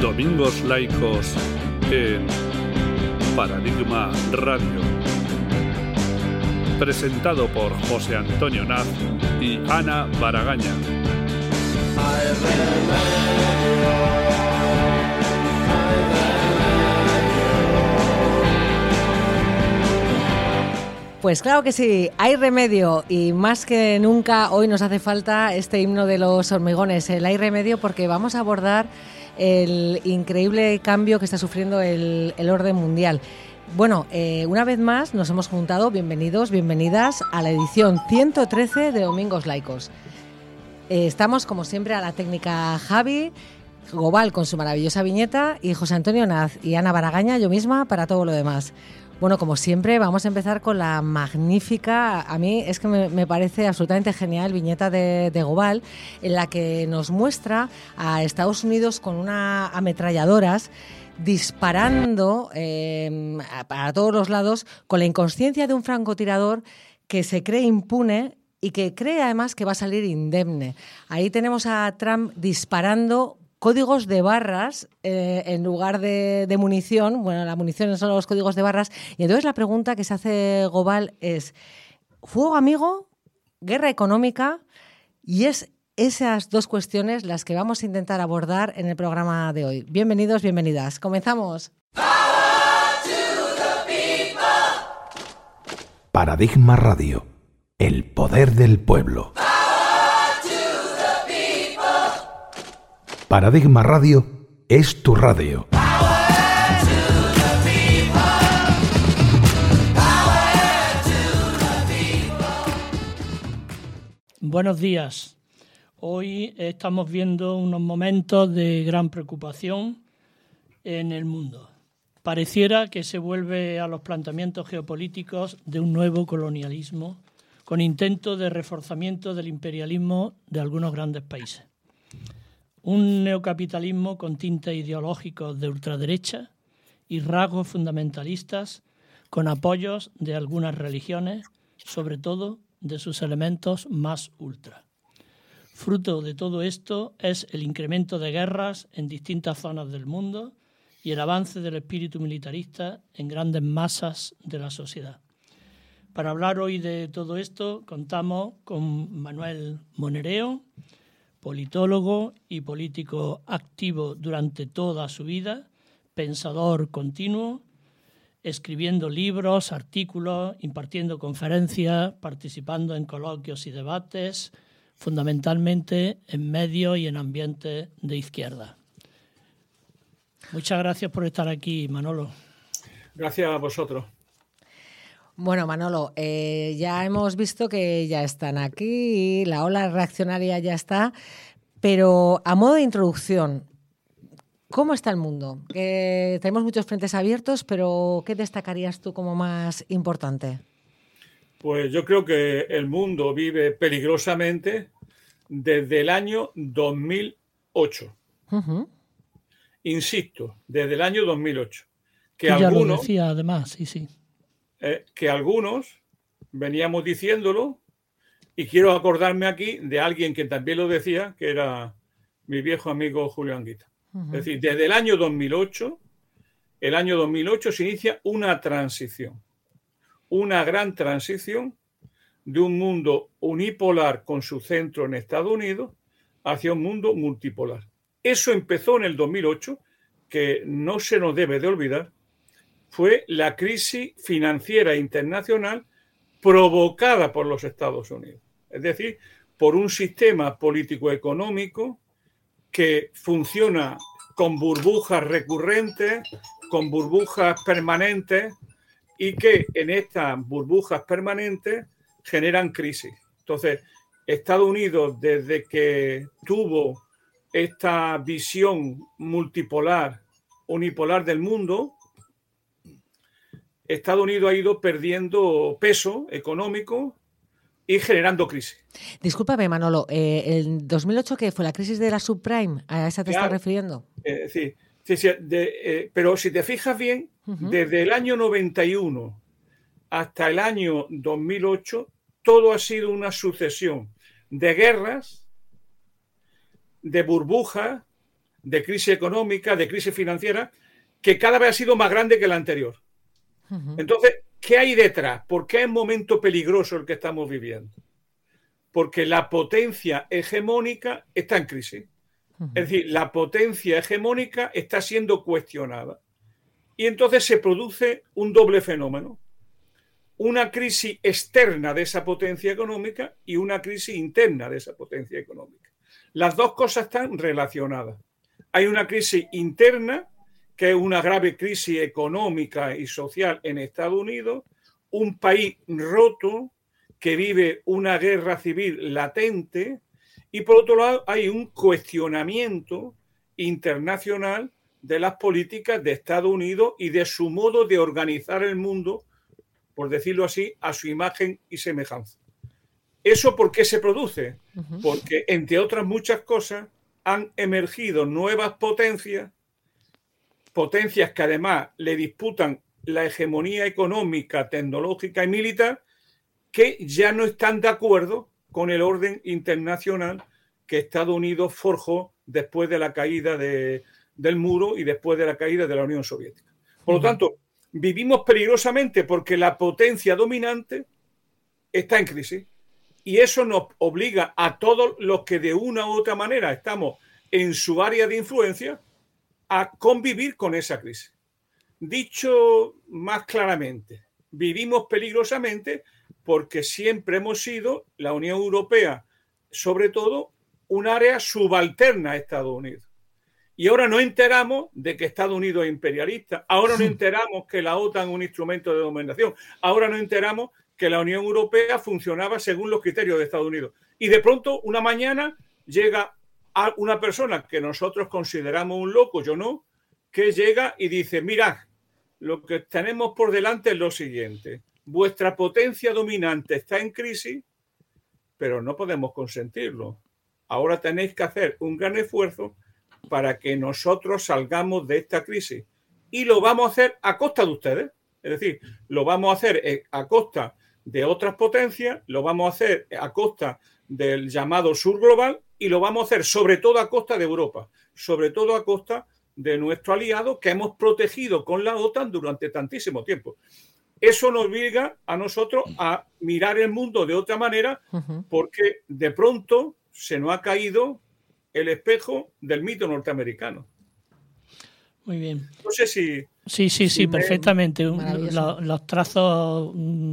Domingos Laicos en Paradigma Radio. Presentado por José Antonio Naz y Ana Baragaña. Pues claro que sí, hay remedio y más que nunca hoy nos hace falta este himno de los hormigones, el hay remedio, porque vamos a abordar el increíble cambio que está sufriendo el orden mundial. Bueno, una vez más nos hemos juntado, bienvenidos, bienvenidas a la edición 113 de Domingos Laicos. Estamos como siempre a la técnica Javi Gobal con su maravillosa viñeta y José Antonio Naz y Ana Baragaña, yo misma, para todo lo demás. Bueno, como siempre, vamos a empezar con la magnífica, a mí es que me parece absolutamente genial, viñeta de Gobal, en la que nos muestra a Estados Unidos con unas ametralladoras disparando a todos los lados con la inconsciencia de un francotirador que se cree impune y que cree además que va a salir indemne. Ahí tenemos a Trump disparando códigos de barras en lugar de munición. Bueno, la munición son los códigos de barras. Y entonces la pregunta que se hace Gobal es: ¿fuego amigo? ¿Guerra económica? Y es esas dos cuestiones las que vamos a intentar abordar en el programa de hoy. Bienvenidos, bienvenidas. Comenzamos. Paradigma Radio. El poder del pueblo. Paradigma Radio es tu radio. Buenos días. Hoy estamos viendo unos momentos de gran preocupación en el mundo. Pareciera que se vuelve a los planteamientos geopolíticos de un nuevo colonialismo con intento de reforzamiento del imperialismo de algunos grandes países. Un neocapitalismo con tintes ideológicos de ultraderecha y rasgos fundamentalistas con apoyos de algunas religiones, sobre todo de sus elementos más ultra. Fruto de todo esto es el incremento de guerras en distintas zonas del mundo y el avance del espíritu militarista en grandes masas de la sociedad. Para hablar hoy de todo esto contamos con Manuel Monereo, politólogo y político activo durante toda su vida, pensador continuo, escribiendo libros, artículos, impartiendo conferencias, participando en coloquios y debates, fundamentalmente en medios y en ambientes de izquierda. Muchas gracias por estar aquí, Manolo. Gracias a vosotros. Bueno, Manolo, ya hemos visto que ya están aquí, la ola reaccionaria ya está, pero a modo de introducción, ¿cómo está el mundo? Tenemos muchos frentes abiertos, pero ¿qué destacarías tú como más importante? Pues yo creo que el mundo vive peligrosamente desde el año 2008. Uh-huh. Insisto, desde el año 2008. Que ya algunos, lo decía además, sí. Que algunos veníamos diciéndolo, y quiero acordarme aquí de alguien que también lo decía, que era mi viejo amigo Julio Anguita. Uh-huh. Es decir, desde el año 2008 se inicia una transición, una gran transición de un mundo unipolar con su centro en Estados Unidos hacia un mundo multipolar. Eso empezó en el 2008, que no se nos debe de olvidar, fue la crisis financiera internacional provocada por los Estados Unidos. Es decir, por un sistema político-económico que funciona con burbujas recurrentes, con burbujas permanentes, y que en estas burbujas permanentes generan crisis. Entonces, Estados Unidos, desde que tuvo esta visión multipolar, unipolar del mundo, Estados Unidos ha ido perdiendo peso económico y generando crisis. Discúlpame, Manolo, ¿el 2008 qué fue? ¿La crisis de la subprime? ¿A esa te estás refiriendo? Sí, pero si te fijas bien, uh-huh, desde el año 91 hasta el año 2008, todo ha sido una sucesión de guerras, de burbujas, de crisis económica, de crisis financiera, que cada vez ha sido más grande que la anterior. Entonces, ¿qué hay detrás? ¿Por qué es un momento peligroso el que estamos viviendo? Porque la potencia hegemónica está en crisis. Es decir, la potencia hegemónica está siendo cuestionada. Y entonces se produce un doble fenómeno. Una crisis externa de esa potencia económica y una crisis interna de esa potencia económica. Las dos cosas están relacionadas. Hay una crisis interna, que es una grave crisis económica y social en Estados Unidos, un país roto que vive una guerra civil latente, y por otro lado hay un cuestionamiento internacional de las políticas de Estados Unidos y de su modo de organizar el mundo, por decirlo así, a su imagen y semejanza. ¿Eso por qué se produce? Porque, entre otras muchas cosas, han emergido nuevas potencias que además le disputan la hegemonía económica, tecnológica y militar, que ya no están de acuerdo con el orden internacional que Estados Unidos forjó después de la caída del muro y después de la caída de la Unión Soviética. Por lo tanto, vivimos peligrosamente porque la potencia dominante está en crisis, y eso nos obliga a todos los que de una u otra manera estamos en su área de influencia a convivir con esa crisis. Dicho más claramente, vivimos peligrosamente porque siempre hemos sido, la Unión Europea, sobre todo, un área subalterna a Estados Unidos. Y ahora nos enteramos de que Estados Unidos es imperialista. Ahora nos enteramos que la OTAN es un instrumento de dominación. Ahora nos enteramos que la Unión Europea funcionaba según los criterios de Estados Unidos. Y de pronto, una mañana, llega a una persona que nosotros consideramos un loco, yo no, que llega y dice, mirad, lo que tenemos por delante es lo siguiente. Vuestra potencia dominante está en crisis, pero no podemos consentirlo. Ahora tenéis que hacer un gran esfuerzo para que nosotros salgamos de esta crisis. Y lo vamos a hacer a costa de ustedes. Es decir, lo vamos a hacer a costa de otras potencias, lo vamos a hacer a costa del llamado sur global, y lo vamos a hacer sobre todo a costa de Europa, sobre todo a costa de nuestro aliado que hemos protegido con la OTAN durante tantísimo tiempo. Eso nos obliga a nosotros a mirar el mundo de otra manera, porque de pronto se nos ha caído el espejo del mito norteamericano. Muy bien. No sé si... Sí, perfectamente. Los trazos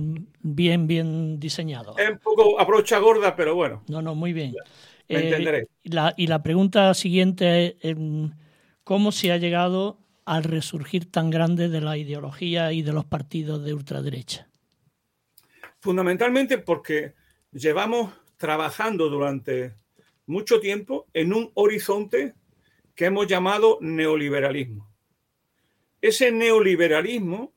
bien diseñados. Es un poco a brocha gorda, pero bueno. No, muy bien. Me entenderéis. Y la pregunta siguiente es, ¿cómo se ha llegado al resurgir tan grande de la ideología y de los partidos de ultraderecha? Fundamentalmente porque llevamos trabajando durante mucho tiempo en un horizonte que hemos llamado neoliberalismo. Ese neoliberalismo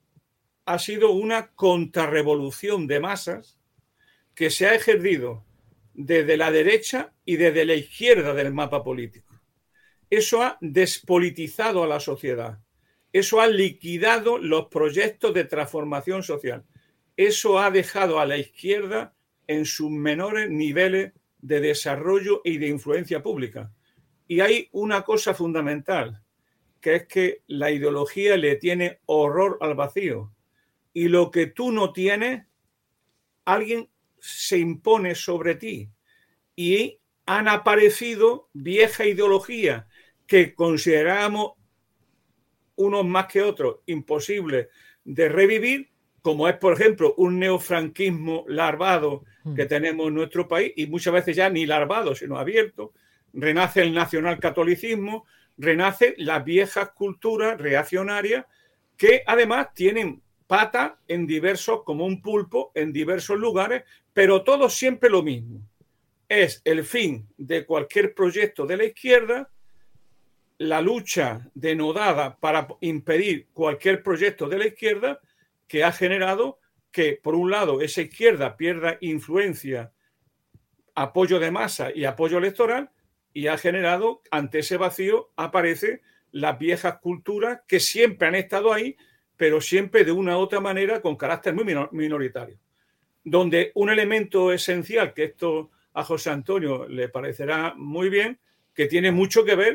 ha sido una contrarrevolución de masas que se ha ejercido desde la derecha y desde la izquierda del mapa político. Eso ha despolitizado a la sociedad. Eso ha liquidado los proyectos de transformación social. Eso ha dejado a la izquierda en sus menores niveles de desarrollo y de influencia pública. Y hay una cosa fundamental, que es que la ideología le tiene horror al vacío. Y lo que tú no tienes, alguien se impone sobre ti. Y han aparecido viejas ideologías que consideramos unos más que otros imposibles de revivir, como es, por ejemplo, un neofranquismo larvado que tenemos en nuestro país, y muchas veces ya ni larvado, sino abierto. Renace el nacionalcatolicismo, renace las viejas culturas reaccionarias que además tienen patas en diversos, como un pulpo, en diversos lugares, pero todos siempre lo mismo. Es el fin de cualquier proyecto de la izquierda, la lucha denodada para impedir cualquier proyecto de la izquierda, que ha generado que, por un lado, esa izquierda pierda influencia, apoyo de masa y apoyo electoral, y ha generado, ante ese vacío, aparecen las viejas culturas que siempre han estado ahí, pero siempre de una u otra manera con carácter muy minoritario. Donde un elemento esencial, que esto a José Antonio le parecerá muy bien, que tiene mucho que ver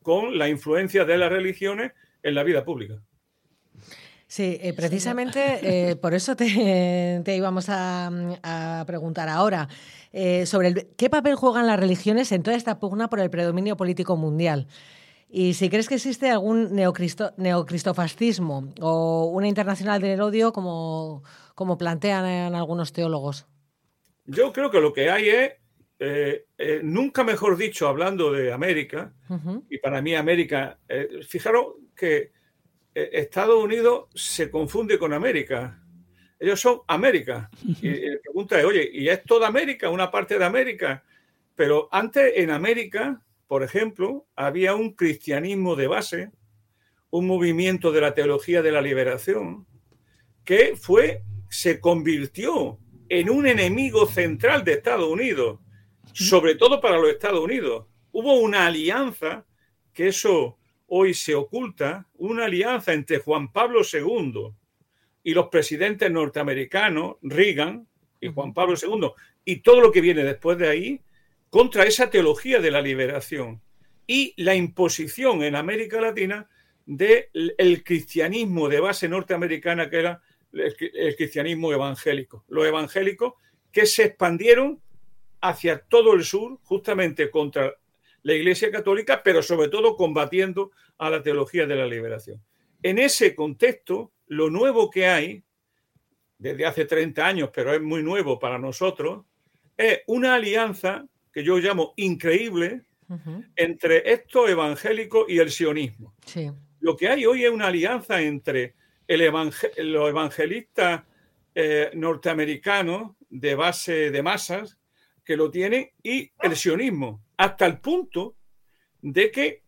con la influencia de las religiones en la vida pública. Sí, precisamente por eso te íbamos a preguntar ahora sobre qué papel juegan las religiones en toda esta pugna por el predominio político mundial. Y si crees que existe algún neocristofascismo o una internacional del odio como plantean algunos teólogos. Yo creo que lo que hay es, nunca mejor dicho, hablando de América, y para mí América, fijaros que Estados Unidos se confunde con América. Ellos son América. Y la pregunta es, oye, ¿y es toda América, una parte de América? Pero antes en América, por ejemplo, había un cristianismo de base, un movimiento de la teología de la liberación, que se convirtió en un enemigo central de Estados Unidos, sobre todo para los Estados Unidos. Hubo una alianza, que eso hoy se oculta, una alianza entre Juan Pablo II y los presidentes norteamericanos, Reagan y Juan Pablo II, y todo lo que viene después de ahí, contra esa teología de la liberación y la imposición en América Latina del cristianismo de base norteamericana, que era el cristianismo evangélico. Los evangélicos que se expandieron hacia todo el sur, justamente contra la Iglesia Católica, pero sobre todo combatiendo a la teología de la liberación. En ese contexto, lo nuevo que hay, desde hace 30 años, pero es muy nuevo para nosotros, es una alianza que yo llamo increíble entre estos evangélicos y el sionismo. Sí. Lo que hay hoy es una alianza entre los evangelistas norteamericanos de base de masas que lo tienen y el sionismo, hasta el punto de que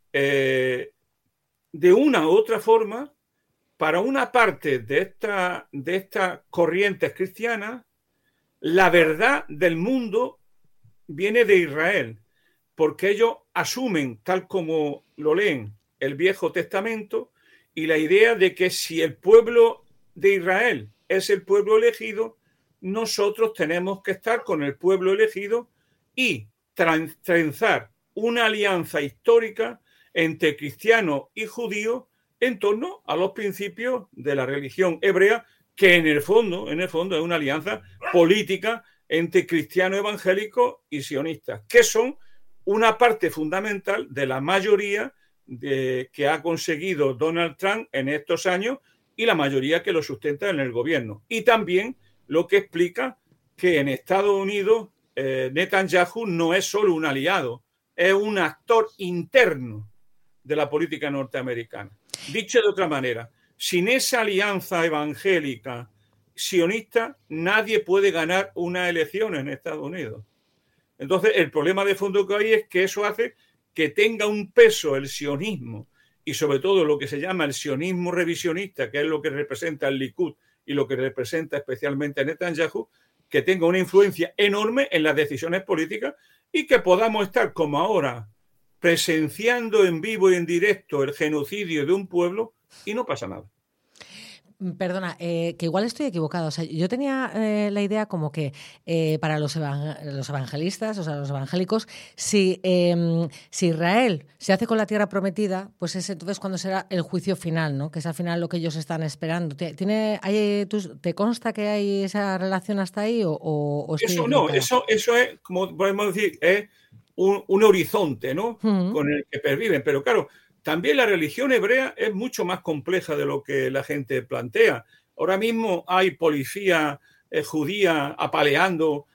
de una u otra forma, para una parte de estas corrientes cristianas, la verdad del mundo viene de Israel, porque ellos asumen, tal como lo leen, el Viejo Testamento, y la idea de que si el pueblo de Israel es el pueblo elegido, nosotros tenemos que estar con el pueblo elegido y trenzar una alianza histórica entre cristianos y judíos en torno a los principios de la religión hebrea, que en el fondo es una alianza política entre cristianos evangélicos y sionistas, que son una parte fundamental de la mayoría que ha conseguido Donald Trump en estos años y la mayoría que lo sustenta en el gobierno. Y también lo que explica que en Estados Unidos Netanyahu no es solo un aliado, es un actor interno de la política norteamericana. Dicho de otra manera, sin esa alianza evangélica sionista, nadie puede ganar una elección en Estados Unidos. Entonces, el problema de fondo que hay es que eso hace que tenga un peso el sionismo y sobre todo lo que se llama el sionismo revisionista, que es lo que representa el Likud y lo que representa especialmente Netanyahu, que tenga una influencia enorme en las decisiones políticas y que podamos estar como ahora presenciando en vivo y en directo el genocidio de un pueblo y no pasa nada. Perdona, que igual estoy equivocado. O sea, yo tenía la idea como que para los evangelistas, o sea, los evangélicos, si Israel se hace con la tierra prometida, pues es entonces cuando será el juicio final, ¿no? Que es al final lo que ellos están esperando. ¿Te consta que hay esa relación hasta ahí o eso no? Eso es, como podemos decir, es un horizonte, ¿no? Con el que perviven. Pero claro, también la religión hebrea es mucho más compleja de lo que la gente plantea. Ahora mismo hay policía judía apaleando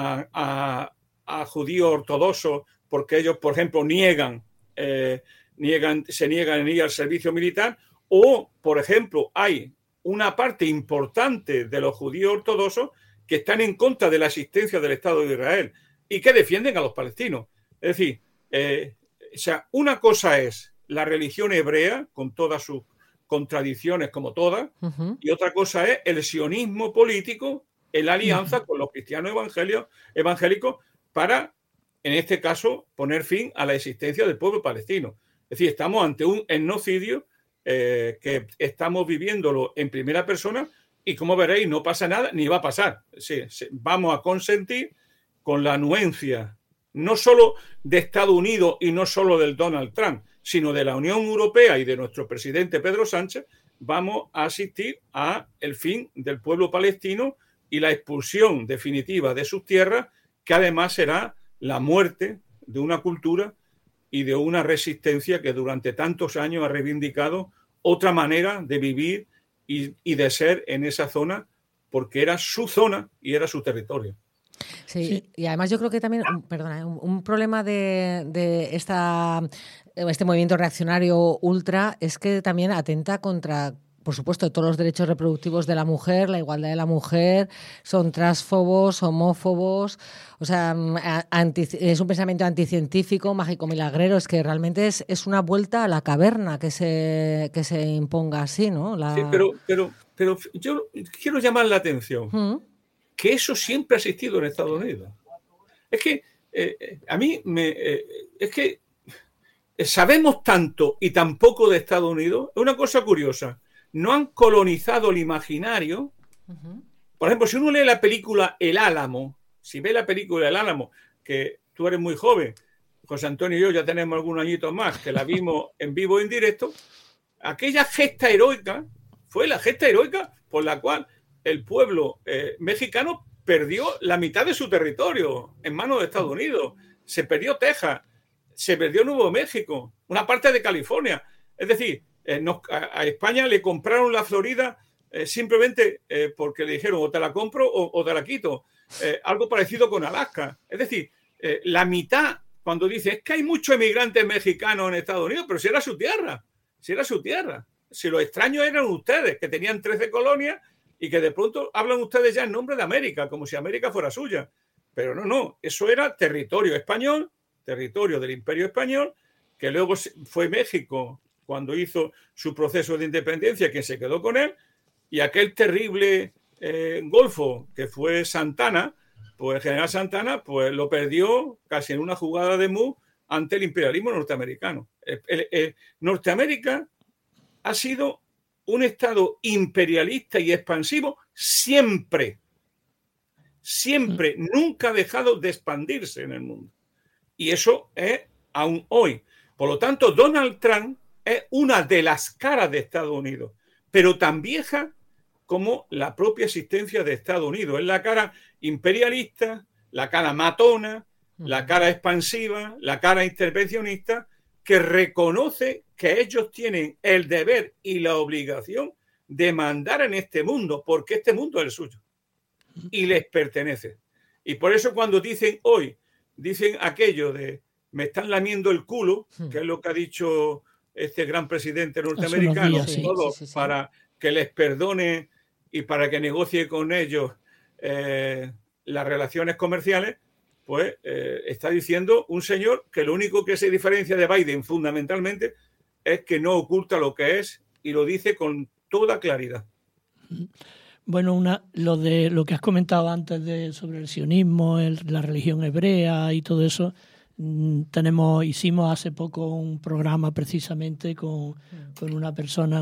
a judíos ortodoxos porque ellos, por ejemplo, se niegan a ir al servicio militar. O, por ejemplo, hay una parte importante de los judíos ortodoxos que están en contra de la existencia del Estado de Israel y que defienden a los palestinos. Es decir, o sea, una cosa es la religión hebrea, con todas sus contradicciones como todas, y otra cosa es el sionismo político en la alianza con los cristianos evangélicos para, en este caso, poner fin a la existencia del pueblo palestino. Es decir, estamos ante un etnocidio que estamos viviéndolo en primera persona y, como veréis, no pasa nada ni va a pasar. Sí, vamos a consentir con la anuencia no solo de Estados Unidos y no solo del Donald Trump, sino de la Unión Europea y de nuestro presidente Pedro Sánchez, vamos a asistir a el fin del pueblo palestino y la expulsión definitiva de sus tierras, que además será la muerte de una cultura y de una resistencia que durante tantos años ha reivindicado otra manera de vivir y de ser en esa zona, porque era su zona y era su territorio. Sí, y además yo creo que también, un problema de este movimiento reaccionario ultra es que también atenta contra, por supuesto, todos los derechos reproductivos de la mujer, la igualdad de la mujer, son transfobos, homófobos, o sea, es un pensamiento anticientífico, mágico, milagrero, es que realmente es una vuelta a la caverna que se imponga así, ¿no? Sí, pero yo quiero llamar la atención que eso siempre ha existido en Estados Unidos. Es que es que sabemos tanto y tan poco de Estados Unidos. Es una cosa curiosa. No han colonizado el imaginario. Por ejemplo, si uno lee la película El Álamo, si ve la película El Álamo, que tú eres muy joven, José Antonio y yo ya tenemos algunos añitos más, que la vimos en vivo e en directo, aquella gesta heroica fue la gesta heroica por la cual el pueblo mexicano perdió la mitad de su territorio en manos de Estados Unidos. Se perdió Texas, se perdió Nuevo México, una parte de California. Es decir, a España le compraron la Florida simplemente porque le dijeron o te la compro o te la quito. Algo parecido con Alaska. Es decir, la mitad, cuando dice, es que hay muchos emigrantes mexicanos en Estados Unidos, pero si era su tierra, Si los extraños eran ustedes, que tenían 13 colonias y que de pronto hablan ustedes ya en nombre de América, como si América fuera suya. Pero no, eso era territorio español, territorio del Imperio Español, que luego fue México cuando hizo su proceso de independencia, quien se quedó con él, y aquel terrible golfo que fue Santana, pues el general Santana, pues lo perdió casi en una jugada de mu ante el imperialismo norteamericano. Norteamérica ha sido un estado imperialista y expansivo siempre, nunca ha dejado de expandirse en el mundo. Y eso es aún hoy. Por lo tanto, Donald Trump es una de las caras de Estados Unidos, pero tan vieja como la propia existencia de Estados Unidos. Es la cara imperialista, la cara matona, la cara expansiva, la cara intervencionista, que reconoce que ellos tienen el deber y la obligación de mandar en este mundo, porque este mundo es el suyo y les pertenece. Y por eso cuando dicen aquello de me están lamiendo el culo, que es lo que ha dicho este gran presidente norteamericano, sí. Para que les perdone y para que negocie con ellos las relaciones comerciales, pues está diciendo un señor que lo único que se diferencia de Biden fundamentalmente es que no oculta lo que es y lo dice con toda claridad. Bueno, lo que has comentado antes sobre el sionismo, la religión hebrea y todo eso, hicimos hace poco un programa precisamente con una persona,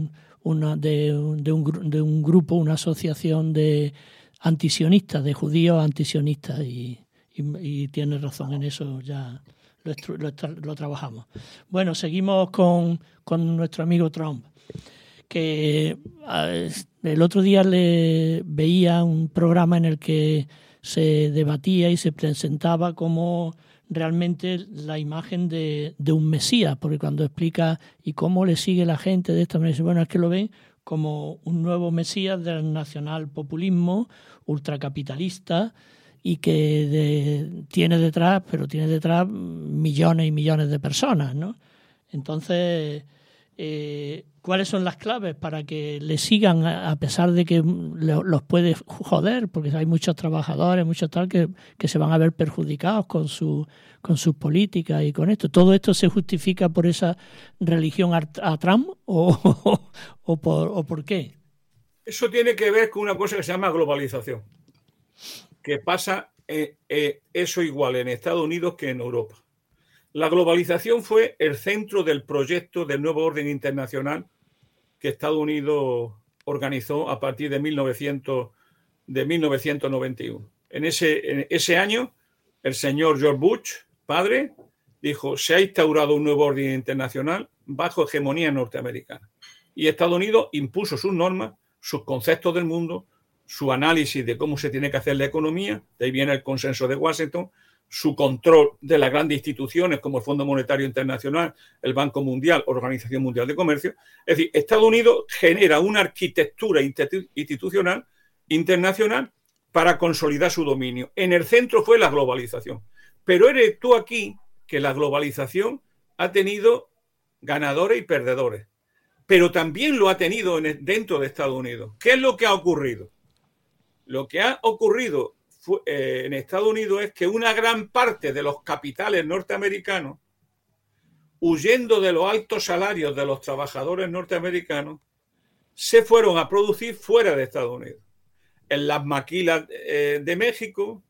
de un grupo, una asociación de antisionistas, de judíos antisionistas, y tienes razón en eso, ya lo trabajamos. Bueno, seguimos con nuestro amigo Trump, que el otro día le veía un programa en el que se debatía y se presentaba como realmente la imagen de un Mesías, porque cuando explica y cómo le sigue la gente de esta manera, bueno, es que lo ven como un nuevo Mesías del nacionalpopulismo ultracapitalista y que tiene detrás millones y millones de personas, ¿no? Entonces, ¿cuáles son las claves para que le sigan a pesar de que los puede joder? Porque hay muchos trabajadores, muchos tal que se van a ver perjudicados con sus políticas y con esto. ¿Todo esto se justifica por esa religión a Trump o por qué? Eso tiene que ver con una cosa que se llama globalización, que pasa eso igual en Estados Unidos que en Europa. La globalización fue el centro del proyecto del nuevo orden internacional que Estados Unidos organizó a partir de 1991. En ese año, el señor George Bush, padre, dijo, se ha instaurado un nuevo orden internacional bajo hegemonía norteamericana. Y Estados Unidos impuso sus normas, sus conceptos del mundo, su análisis de cómo se tiene que hacer la economía, de ahí viene el consenso de Washington, su control de las grandes instituciones como el Fondo Monetario Internacional, el Banco Mundial, Organización Mundial de Comercio. Es decir, Estados Unidos genera una arquitectura institucional internacional para consolidar su dominio. En el centro fue la globalización. Pero eres tú aquí que la globalización ha tenido ganadores y perdedores, pero también lo ha tenido dentro de Estados Unidos. ¿Qué es lo que ha ocurrido? Lo que ha ocurrido en Estados Unidos es que una gran parte de los capitales norteamericanos, huyendo de los altos salarios de los trabajadores norteamericanos, se fueron a producir fuera de Estados Unidos. En las maquilas de México,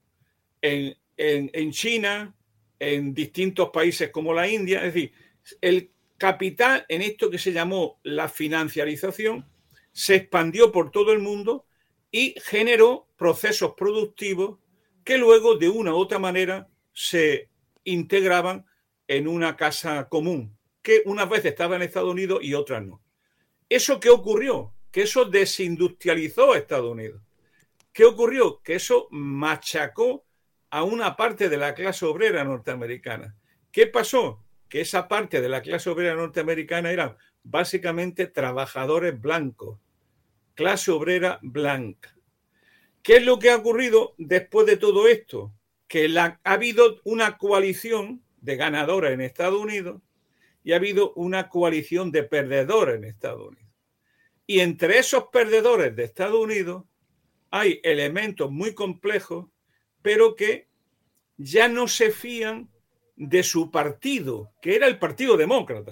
en China, en distintos países como la India. Es decir, el capital, en esto que se llamó la financiarización, se expandió por todo el mundo y generó procesos productivos que luego de una u otra manera se integraban en una casa común, que unas veces estaba en Estados Unidos y otras no. ¿Eso qué ocurrió? Que eso desindustrializó a Estados Unidos. ¿Qué ocurrió? Que eso machacó a una parte de la clase obrera norteamericana. ¿Qué pasó? Que esa parte de la clase obrera norteamericana eran básicamente trabajadores blancos, clase obrera blanca. ¿Qué es lo que ha ocurrido después de todo esto? Que ha habido una coalición de ganadores en Estados Unidos y ha habido una coalición de perdedores en Estados Unidos. Y entre esos perdedores de Estados Unidos hay elementos muy complejos, pero que ya no se fían de su partido, que era el Partido Demócrata,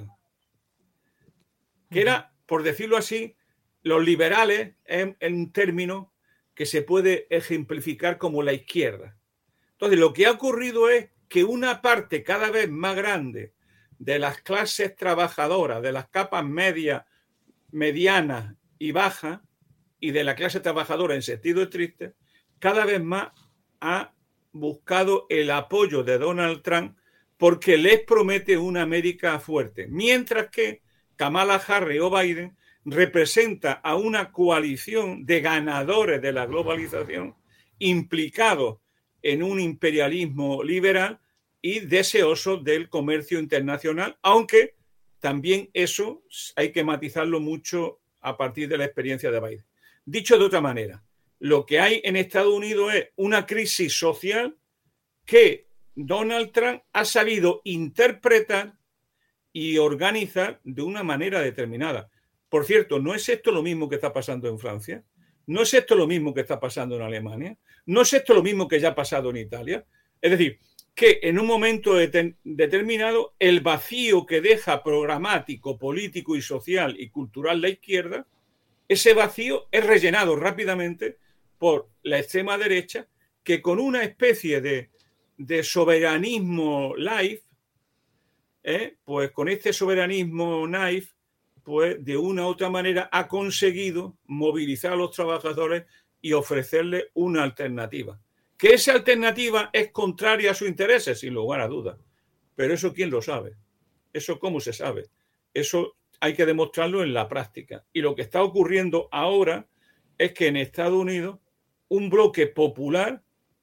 que era, por decirlo así, los liberales en un término que se puede ejemplificar como la izquierda. Entonces, lo que ha ocurrido es que una parte cada vez más grande de las clases trabajadoras, de las capas medias, medianas y bajas, y de la clase trabajadora en sentido estricto, cada vez más ha buscado el apoyo de Donald Trump porque les promete una América fuerte, mientras que Kamala Harris o Biden representa a una coalición de ganadores de la globalización implicados en un imperialismo liberal y deseosos del comercio internacional, aunque también eso hay que matizarlo mucho a partir de la experiencia de Biden. Dicho de otra manera, lo que hay en Estados Unidos es una crisis social que Donald Trump ha sabido interpretar y organizar de una manera determinada. Por cierto, ¿no es esto lo mismo que está pasando en Francia? ¿No es esto lo mismo que está pasando en Alemania? ¿No es esto lo mismo que ya ha pasado en Italia? Es decir, que en un momento determinado el vacío que deja programático, político y social y cultural la izquierda, ese vacío es rellenado rápidamente por la extrema derecha, que con una especie de soberanismo light, pues con este soberanismo naif, pues de una u otra manera ha conseguido movilizar a los trabajadores y ofrecerles una alternativa. Que esa alternativa es contraria a sus intereses, sin lugar a dudas. Pero eso ¿quién lo sabe? ¿Eso cómo se sabe? Eso hay que demostrarlo en la práctica. Y lo que está ocurriendo ahora es que en Estados Unidos un bloque popular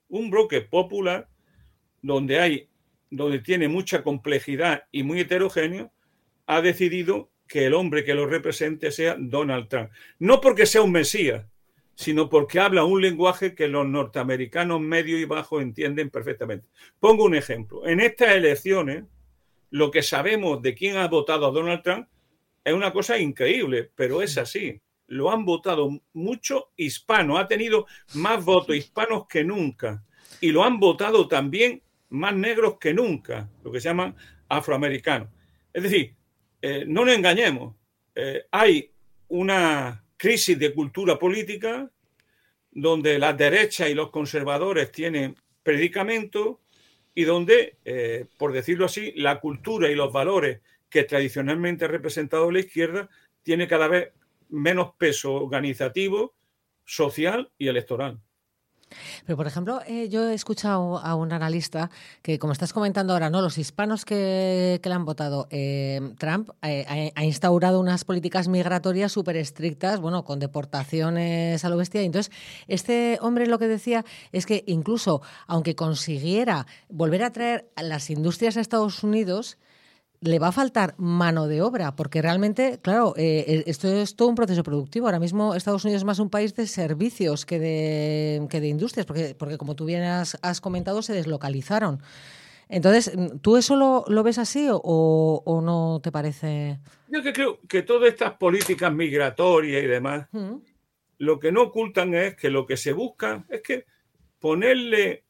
donde tiene mucha complejidad y muy heterogéneo, ha decidido que el hombre que lo represente sea Donald Trump. No porque sea un mesías, sino porque habla un lenguaje que los norteamericanos medios y bajos entienden perfectamente. Pongo un ejemplo. En estas elecciones, lo que sabemos de quién ha votado a Donald Trump es una cosa increíble, pero es así. Lo han votado muchos hispanos. Ha tenido más votos hispanos que nunca. Y lo han votado también más negros que nunca, lo que se llaman afroamericanos. Es decir, no nos engañemos. Hay una crisis de cultura política donde las derechas y los conservadores tienen predicamento y donde, por decirlo así, la cultura y los valores que tradicionalmente ha representado la izquierda tiene cada vez menos peso organizativo, social y electoral. Pero, por ejemplo, yo he escuchado a un analista que, como estás comentando ahora, ¿no? Los hispanos que le han votado, Trump ha instaurado unas políticas migratorias súper estrictas, bueno, con deportaciones a lo bestia. Y entonces, este hombre lo que decía es que incluso, aunque consiguiera volver a traer a las industrias a Estados Unidos, le va a faltar mano de obra, porque realmente, claro, esto es todo un proceso productivo. Ahora mismo Estados Unidos es más un país de servicios que de industrias, porque como tú bien has comentado, se deslocalizaron. Entonces, ¿tú eso lo ves así o no te parece? Yo que creo que todas estas políticas migratorias y demás, lo que no ocultan es que lo que se busca es que ponerle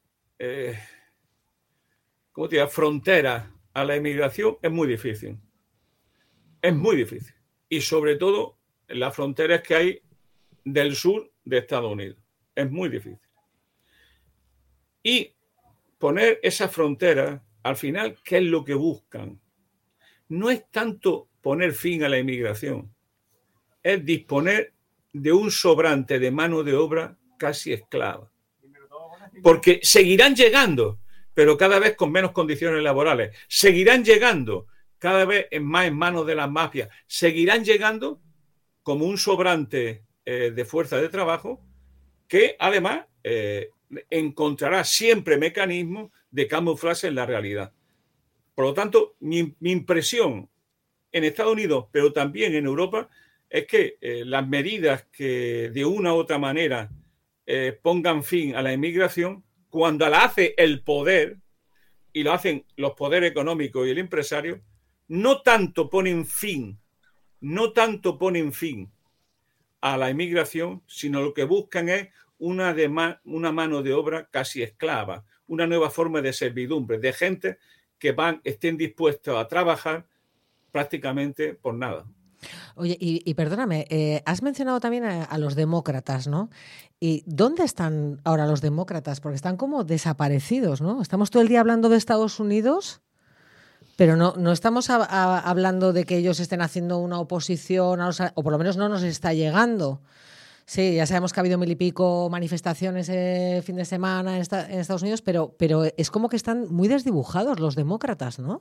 ¿cómo te digo? Fronteras a la inmigración es muy difícil. Es muy difícil. Y sobre todo las fronteras que hay del sur de Estados Unidos. Es muy difícil. Y poner esas fronteras, al final, ¿qué es lo que buscan? No es tanto poner fin a la inmigración, es disponer de un sobrante de mano de obra casi esclava. Porque seguirán llegando, pero cada vez con menos condiciones laborales. Seguirán llegando cada vez más en manos de las mafias. Seguirán llegando como un sobrante de fuerza de trabajo que además encontrará siempre mecanismos de camuflarse en la realidad. Por lo tanto, mi impresión en Estados Unidos, pero también en Europa, es que las medidas que de una u otra manera pongan fin a la inmigración, cuando la hace el poder y lo hacen los poderes económicos y el empresario, no tanto ponen fin a la inmigración, sino lo que buscan es una mano de obra casi esclava, una nueva forma de servidumbre, de gente que estén dispuestos a trabajar prácticamente por nada. Oye, y perdóname, has mencionado también a los demócratas, ¿no? ¿Y dónde están ahora los demócratas? Porque están como desaparecidos, ¿no? Estamos todo el día hablando de Estados Unidos, pero no estamos hablando de que ellos estén haciendo una oposición, o por lo menos no nos está llegando. Sí, ya sabemos que ha habido 1000 y pico manifestaciones fin de semana en Estados Unidos, pero es como que están muy desdibujados los demócratas, ¿no?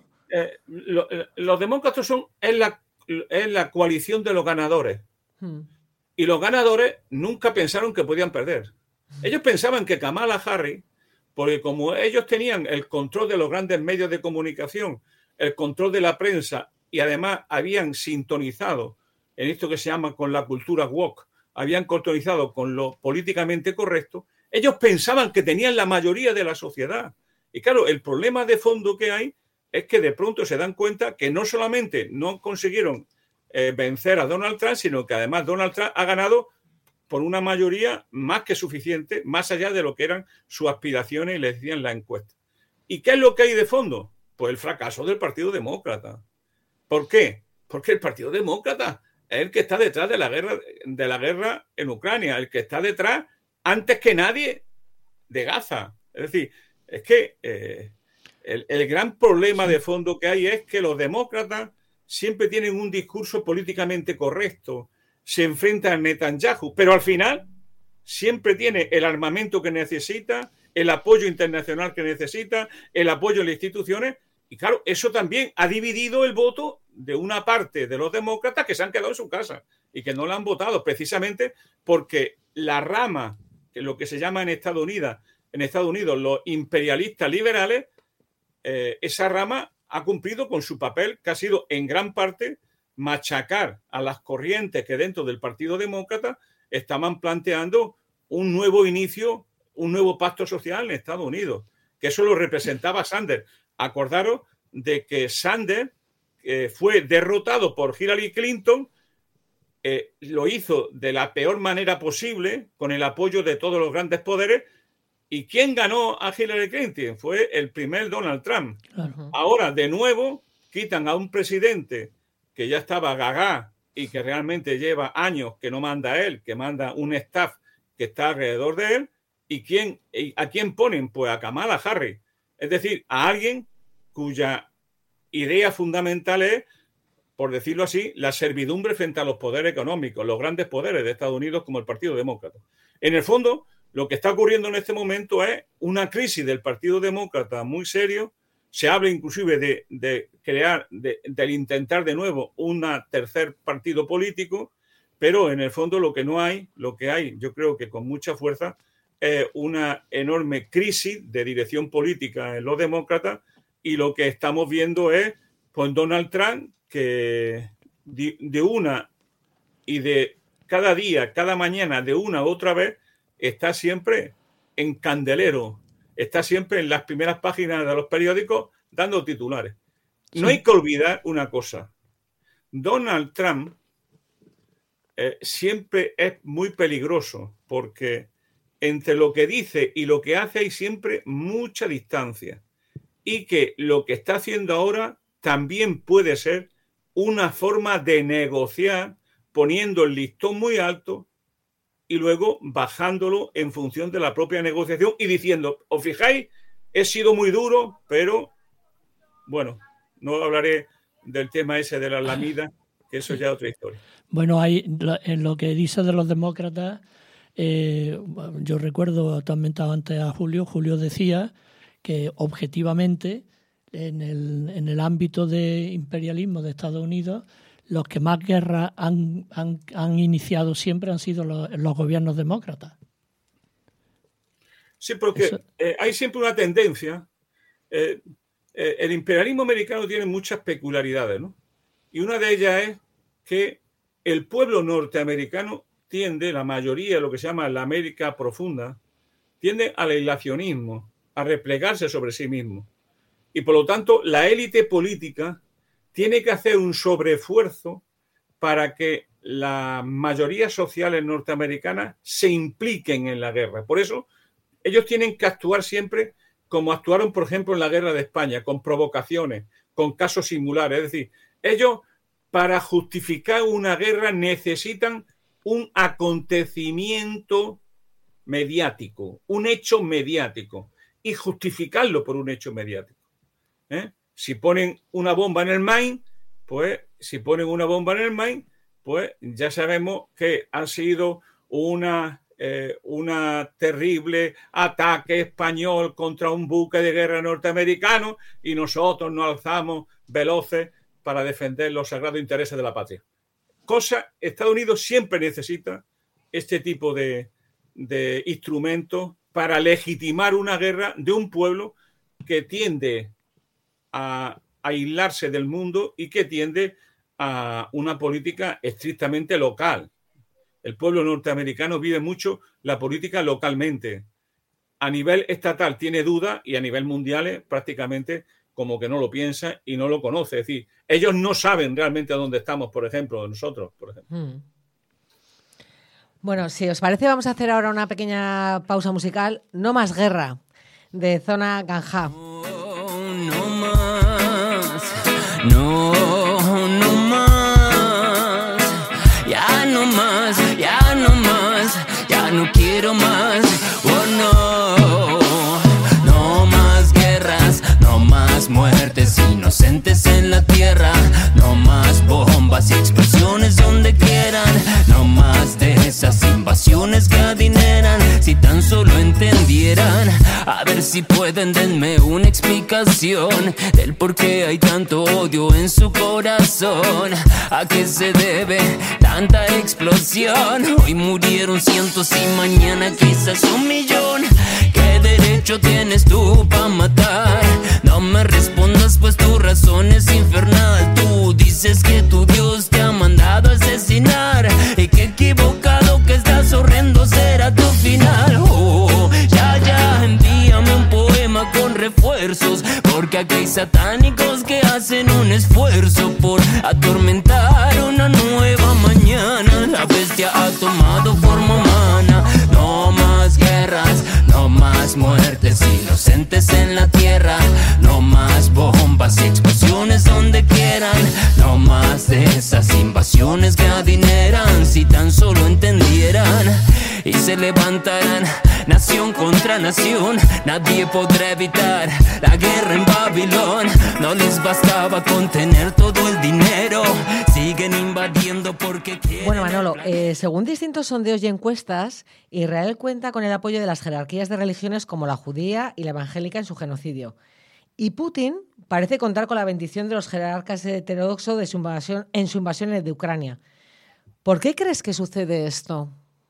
Los demócratas es la coalición de los ganadores. Y los ganadores nunca pensaron que podían perder. Ellos pensaban que Kamala Harris, porque como ellos tenían el control de los grandes medios de comunicación, el control de la prensa y además habían sintonizado en esto que se llama con la cultura woke, habían sintonizado con lo políticamente correcto, ellos pensaban que tenían la mayoría de la sociedad. Y claro, el problema de fondo que hay es que de pronto se dan cuenta que no solamente no consiguieron vencer a Donald Trump, sino que además Donald Trump ha ganado por una mayoría más que suficiente, más allá de lo que eran sus aspiraciones y les decían la encuesta. ¿Y qué es lo que hay de fondo? Pues el fracaso del Partido Demócrata. ¿Por qué? Porque el Partido Demócrata es el que está detrás de la guerra en Ucrania, el que está detrás, antes que nadie, de Gaza. Es decir, es que el gran problema de fondo que hay es que los demócratas siempre tienen un discurso políticamente correcto, se enfrentan a Netanyahu, pero al final siempre tiene el armamento que necesita, el apoyo internacional que necesita, el apoyo de las instituciones, y claro, eso también ha dividido el voto de una parte de los demócratas que se han quedado en su casa y que no la han votado, precisamente porque la rama, que es lo que se llama en Estados Unidos los imperialistas liberales, esa rama ha cumplido con su papel, que ha sido en gran parte machacar a las corrientes que dentro del Partido Demócrata estaban planteando un nuevo inicio, un nuevo pacto social en Estados Unidos, que eso lo representaba Sanders. Acordaros de que Sanders fue derrotado por Hillary Clinton, lo hizo de la peor manera posible, con el apoyo de todos los grandes poderes. ¿Y quién ganó a Hillary Clinton? Fue el primer Donald Trump. Claro. Ahora, de nuevo, quitan a un presidente que ya estaba gagá y que realmente lleva años que no manda él, que manda un staff que está alrededor de él. ¿Y a quién ponen? Pues a Kamala Harris. Es decir, a alguien cuya idea fundamental es, por decirlo así, la servidumbre frente a los poderes económicos, los grandes poderes de Estados Unidos como el Partido Demócrata. En el fondo, lo que está ocurriendo en este momento es una crisis del Partido Demócrata muy serio. Se habla inclusive de crear, del intentar de nuevo un tercer partido político, pero en el fondo lo que hay, yo creo que con mucha fuerza, es una enorme crisis de dirección política en los demócratas, y lo que estamos viendo es pues Donald Trump, que de una y de cada día, cada mañana, de una u otra vez, está siempre en candelero, está siempre en las primeras páginas de los periódicos dando titulares. Sí. No hay que olvidar una cosa. Donald Trump siempre es muy peligroso, porque entre lo que dice y lo que hace hay siempre mucha distancia, y que lo que está haciendo ahora también puede ser una forma de negociar, poniendo el listón muy alto y luego bajándolo en función de la propia negociación y diciendo, os fijáis, he sido muy duro, pero bueno, no hablaré del tema ese de la lamida, que eso ya es otra historia. Bueno, en lo que dice de los demócratas, yo recuerdo, también estaba antes a Julio decía que objetivamente en el ámbito de imperialismo de Estados Unidos, los que más guerras han iniciado siempre han sido los gobiernos demócratas. Sí, porque hay siempre una tendencia. El imperialismo americano tiene muchas peculiaridades, ¿no? Y una de ellas es que el pueblo norteamericano tiende, la mayoría, lo que se llama la América profunda, tiende al aislacionismo, a replegarse sobre sí mismo. Y por lo tanto, la élite política tiene que hacer un sobreesfuerzo para que las mayorías sociales norteamericanas se impliquen en la guerra. Por eso, ellos tienen que actuar siempre como actuaron, por ejemplo, en la Guerra de España, con provocaciones, con casos singulares. Es decir, ellos, para justificar una guerra, necesitan un acontecimiento mediático, un hecho mediático, y justificarlo por un hecho mediático. Si ponen una bomba en el Maine, pues ya sabemos que ha sido una terrible ataque español contra un buque de guerra norteamericano, y nosotros nos alzamos veloces para defender los sagrados intereses de la patria. Estados Unidos siempre necesita este tipo de instrumentos para legitimar una guerra de un pueblo que tiende a aislarse del mundo y que tiende a una política estrictamente local. El pueblo norteamericano vive mucho la política localmente. A nivel estatal tiene dudas, y a nivel mundial prácticamente como que no lo piensa y no lo conoce. Es decir, ellos no saben realmente a dónde estamos, por ejemplo, nosotros, por ejemplo. Bueno, si os parece, vamos a hacer ahora una pequeña pausa musical. No más guerra, de Zona Ganja. No más, no más, ya no más, ya no quiero más, oh no más guerras, no más muertes inocentes en la tierra, no más bombas y explosiones donde quieran, no más de esas invasiones que adineran. Si tan solo entendieran, a ver si pueden, denme una explicación del por qué hay tanto odio en su corazón. ¿A qué se debe tanta explosión? Hoy murieron cientos y mañana quizás 1,000,000. ¿Qué derecho tienes tú para matar? No me respondas, pues tu razón es infernal. Tú dices que tu Dios te ha mandado a asesinar, y qué equivocado que estás, horrendo será tu final. Ya, envíame un poema con refuerzos, porque aquí hay satánicos que hacen un esfuerzo por atormentar una nueva mañana. La bestia ha tomado forma humana. No más guerras, no más muertes inocentes en la tierra, no más bombas y explosiones donde quieran, no más de esas invasiones que adineran. Si tan solo entendieran y se levantarán nación contra nación, nadie podrá evitar la guerra en Babilón. No les bastaba con tener todo el dinero, siguen invadiendo porque que quieren. Bueno, Manolo, según distintos sondeos y encuestas, Israel cuenta con el apoyo de las jerarquías de religiones como la judía y la evangélica en su genocidio. Y Putin parece contar con la bendición de los jerarcas heterodoxos en su invasión de Ucrania. ¿Por qué crees que sucede esto?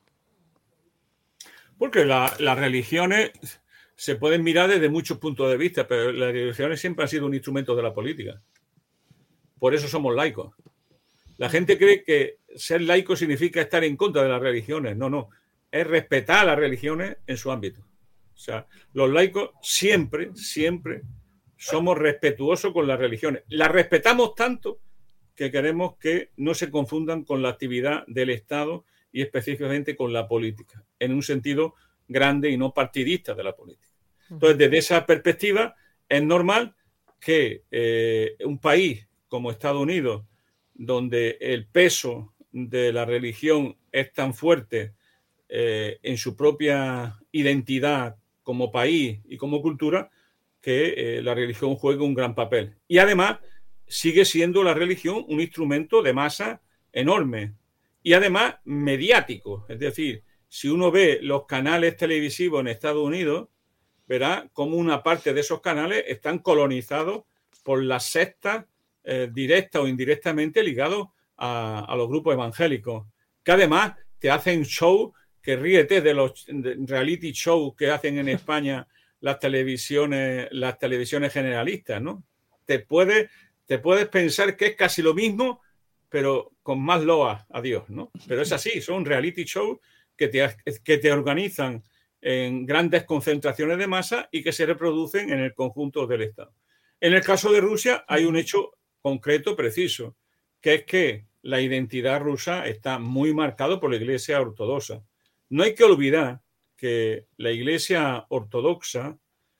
Porque las religiones se pueden mirar desde muchos puntos de vista, pero las religiones siempre han sido un instrumento de la política. Por eso somos laicos. La gente cree que ser laico significa estar en contra de las religiones. No. Es respetar a las religiones en su ámbito. O sea, los laicos siempre somos respetuosos con las religiones. Las respetamos tanto que queremos que no se confundan con la actividad del Estado y específicamente con la política, en un sentido grande y no partidista de la política. Entonces, desde esa perspectiva, es normal que un país como Estados Unidos, donde el peso de la religión es tan fuerte en su propia identidad como país y como cultura, que la religión juega un gran papel. Y además sigue siendo la religión un instrumento de masa enorme y además mediático. Es decir, si uno ve los canales televisivos en Estados Unidos, verá cómo una parte de esos canales están colonizados por las sectas directa o indirectamente ligados a los grupos evangélicos, que además te hacen show, que ríete de los reality shows que hacen en España las televisiones generalistas, ¿no? Te puedes pensar que es casi lo mismo, pero con más loas a Dios, ¿no? Pero es así, son reality shows que te organizan en grandes concentraciones de masa y que se reproducen en el conjunto del Estado. En el caso de Rusia hay un hecho concreto, preciso, que es que la identidad rusa está muy marcada por la Iglesia ortodoxa. No hay que olvidar que la Iglesia ortodoxa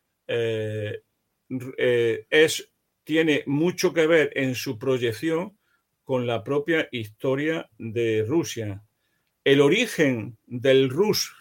tiene mucho que ver en su proyección con la propia historia de Rusia. El origen del ruso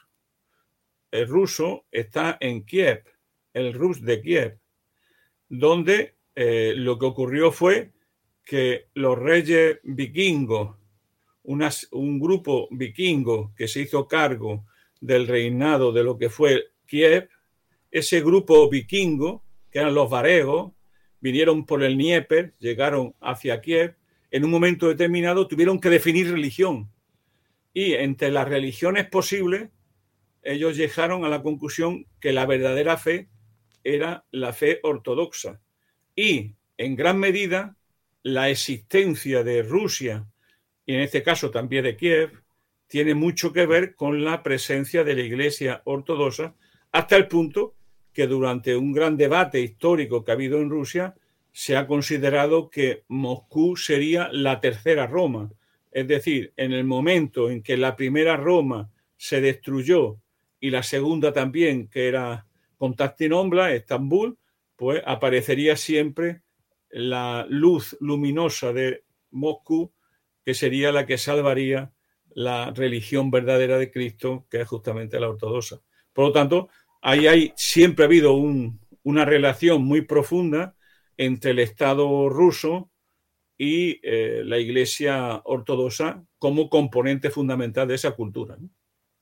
está en Kiev, el Rus de Kiev, donde lo que ocurrió fue que los reyes vikingos, un grupo vikingo que se hizo cargo del reinado de lo que fue Kiev, ese grupo vikingo, que eran los varegos, vinieron por el Dnieper, llegaron hacia Kiev, en un momento determinado tuvieron que definir religión. Y entre las religiones posibles, ellos llegaron a la conclusión que la verdadera fe era la fe ortodoxa. Y, en gran medida, la existencia de Rusia, y en este caso también de Kiev, tiene mucho que ver con la presencia de la Iglesia ortodoxa, hasta el punto que durante un gran debate histórico que ha habido en Rusia, se ha considerado que Moscú sería la tercera Roma. Es decir, en el momento en que la primera Roma se destruyó y la segunda también, que era Constantinopla, Estambul, pues aparecería siempre la luz luminosa de Moscú, que sería la que salvaría la religión verdadera de Cristo, que es justamente la ortodoxa. Por lo tanto, ahí siempre ha habido una relación muy profunda entre el Estado ruso y la Iglesia ortodoxa como componente fundamental de esa cultura, ¿no?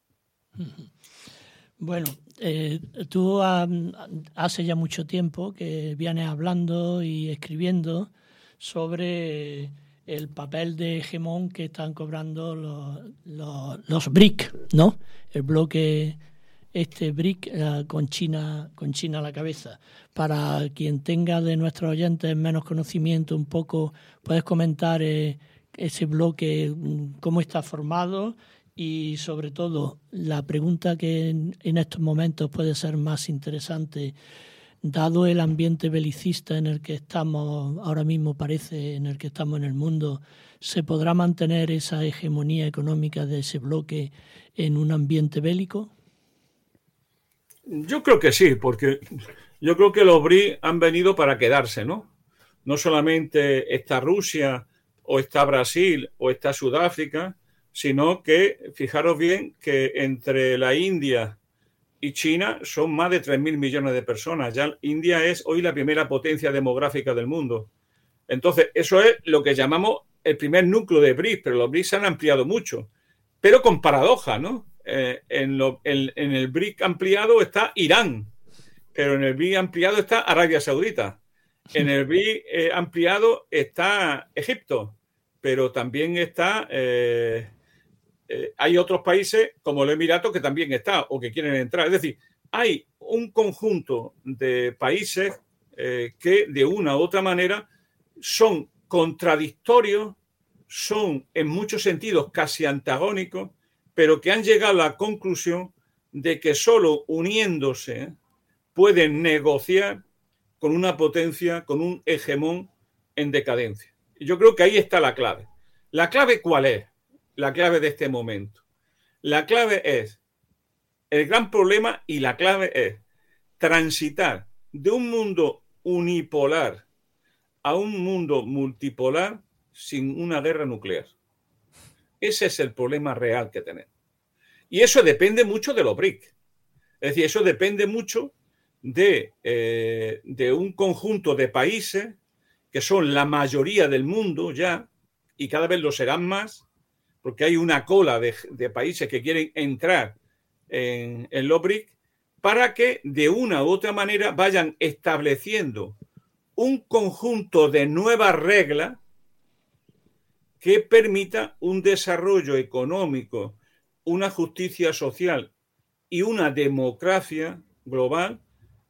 Bueno, tú hace ya mucho tiempo que vienes hablando y escribiendo sobre el papel de hegemón que están cobrando los BRIC, ¿no? El bloque BRIC con China a la cabeza. Para quien tenga de nuestros oyentes menos conocimiento un poco, puedes comentar ese bloque, cómo está formado y sobre todo la pregunta que en estos momentos puede ser más interesante, dado el ambiente belicista en el que estamos ahora mismo, parece, en el que estamos en el mundo, ¿se podrá mantener esa hegemonía económica de ese bloque en un ambiente bélico? Yo creo que sí, porque yo creo que los BRIC han venido para quedarse, ¿no? No solamente está Rusia o está Brasil o está Sudáfrica, sino que, fijaros bien, que entre la India y China son más de 3.000 millones de personas. Ya India es hoy la primera potencia demográfica del mundo. Entonces, eso es lo que llamamos el primer núcleo de BRICS, pero los BRICS se han ampliado mucho, pero con paradoja, ¿no? En el BRIC ampliado está Irán, pero en el BRIC ampliado está Arabia Saudita. En el BRIC ampliado está Egipto, pero también está... hay otros países como los Emiratos que también están o que quieren entrar. Es decir, hay un conjunto de países que de una u otra manera son contradictorios, son en muchos sentidos casi antagónicos, pero que han llegado a la conclusión de que solo uniéndose pueden negociar con una potencia, con un hegemón en decadencia. Y yo creo que ahí está la clave. ¿La clave cuál es? La clave de este momento. La clave es el gran problema y la clave es transitar de un mundo unipolar a un mundo multipolar sin una guerra nuclear. Ese es el problema real que tenemos. Y eso depende mucho de los BRIC. Es decir, eso depende mucho de un conjunto de países que son la mayoría del mundo ya, y cada vez lo serán más, porque hay una cola de países que quieren entrar en los BRIC, para que de una u otra manera vayan estableciendo un conjunto de nuevas reglas que permita un desarrollo económico, una justicia social y una democracia global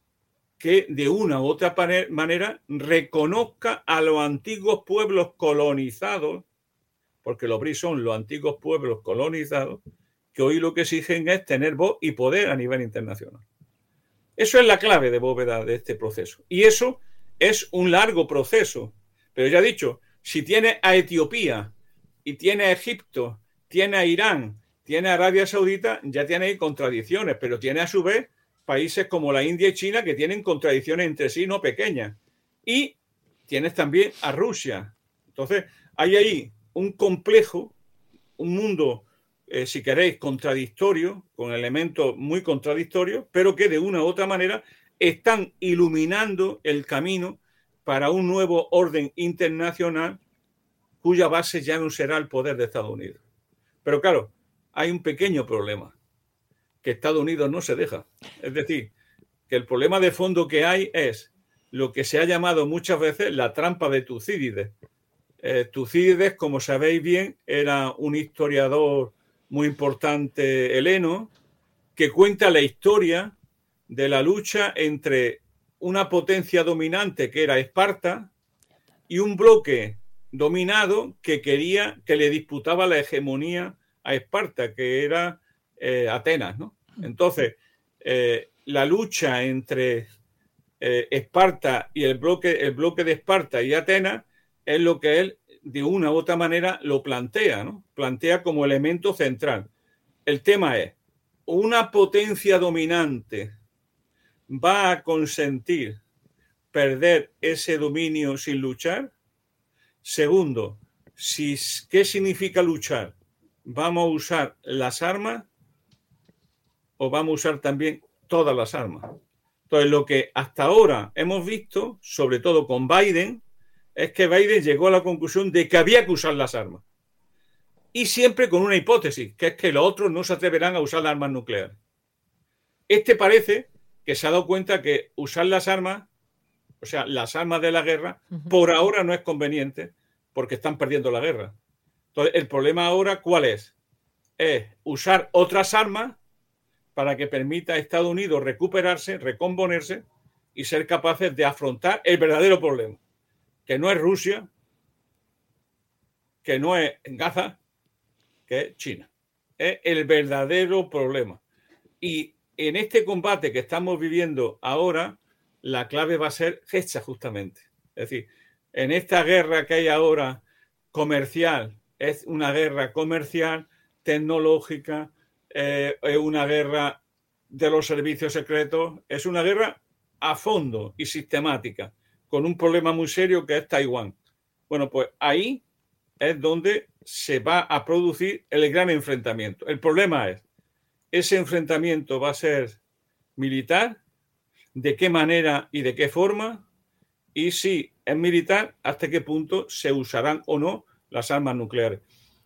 que de una u otra manera reconozca a los antiguos pueblos colonizados, porque los BRIC son los antiguos pueblos colonizados, que hoy lo que exigen es tener voz y poder a nivel internacional. Eso es la clave de bóveda de este proceso. Y eso es un largo proceso. Pero ya he dicho, si tiene a Etiopía y tiene a Egipto, tiene a Irán, tiene a Arabia Saudita, ya tiene ahí contradicciones, pero tiene a su vez países como la India y China que tienen contradicciones entre sí no pequeñas. Y tienes también a Rusia. Entonces, hay ahí un complejo, un mundo, si queréis, contradictorio, con elementos muy contradictorios, pero que de una u otra manera están iluminando el camino para un nuevo orden internacional cuya base ya no será el poder de Estados Unidos. Pero claro, hay un pequeño problema, que Estados Unidos no se deja. Es decir, que el problema de fondo que hay es lo que se ha llamado muchas veces la trampa de Tucídides. Tucídides, como sabéis bien, era un historiador muy importante heleno que cuenta la historia de la lucha entre una potencia dominante que era Esparta y un bloque dominado que le disputaba la hegemonía a Esparta, que era Atenas, ¿no? Entonces, la lucha entre Esparta y el bloque de Esparta y Atenas es lo que él de una u otra manera lo plantea, ¿no? Plantea como elemento central. El tema es, ¿una potencia dominante va a consentir perder ese dominio sin luchar? Segundo, ¿qué significa luchar? ¿Vamos a usar las armas o vamos a usar también todas las armas? Entonces, lo que hasta ahora hemos visto, sobre todo con Biden, es que Biden llegó a la conclusión de que había que usar las armas. Y siempre con una hipótesis, que es que los otros no se atreverán a usar las armas nucleares. Este parece que se ha dado cuenta que usar las armas, o sea, las armas de la guerra, por ahora no es conveniente porque están perdiendo la guerra. Entonces, el problema ahora, ¿cuál es? Es usar otras armas para que permita a Estados Unidos recuperarse, recomponerse y ser capaces de afrontar el verdadero problema, que no es Rusia, que no es Gaza, que es China. Es el verdadero problema. Y en este combate que estamos viviendo ahora, la clave va a ser esta justamente. Es decir, en esta guerra que hay ahora comercial, es una guerra comercial, tecnológica, es una guerra de los servicios secretos, es una guerra a fondo y sistemática, con un problema muy serio que es Taiwán. Bueno, pues ahí es donde se va a producir el gran enfrentamiento. El problema es, ¿ese enfrentamiento va a ser militar? ¿De qué manera y de qué forma? Y si es militar, ¿hasta qué punto se usarán o no las armas nucleares.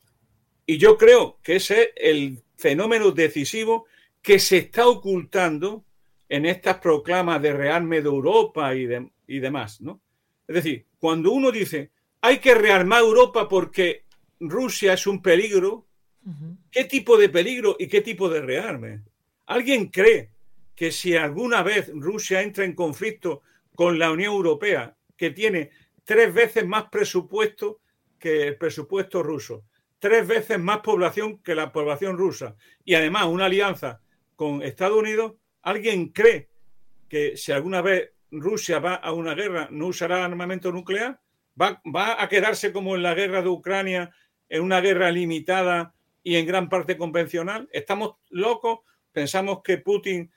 Y yo creo que ese es el fenómeno decisivo que se está ocultando en estas proclamas de rearme de Europa y demás, ¿no? Es decir, cuando uno dice hay que rearmar Europa porque Rusia es un peligro, ¿qué tipo de peligro y qué tipo de rearme? ¿Alguien cree que si alguna vez Rusia entra en conflicto con la Unión Europea, que tiene 3 veces más presupuesto que el presupuesto ruso, 3 veces más población que la población rusa, y además una alianza con Estados Unidos, ¿alguien cree que si alguna vez Rusia va a una guerra no usará armamento nuclear? ¿Va a quedarse como en la guerra de Ucrania, en una guerra limitada y en gran parte convencional? ¿Estamos locos? ¿Pensamos que Putin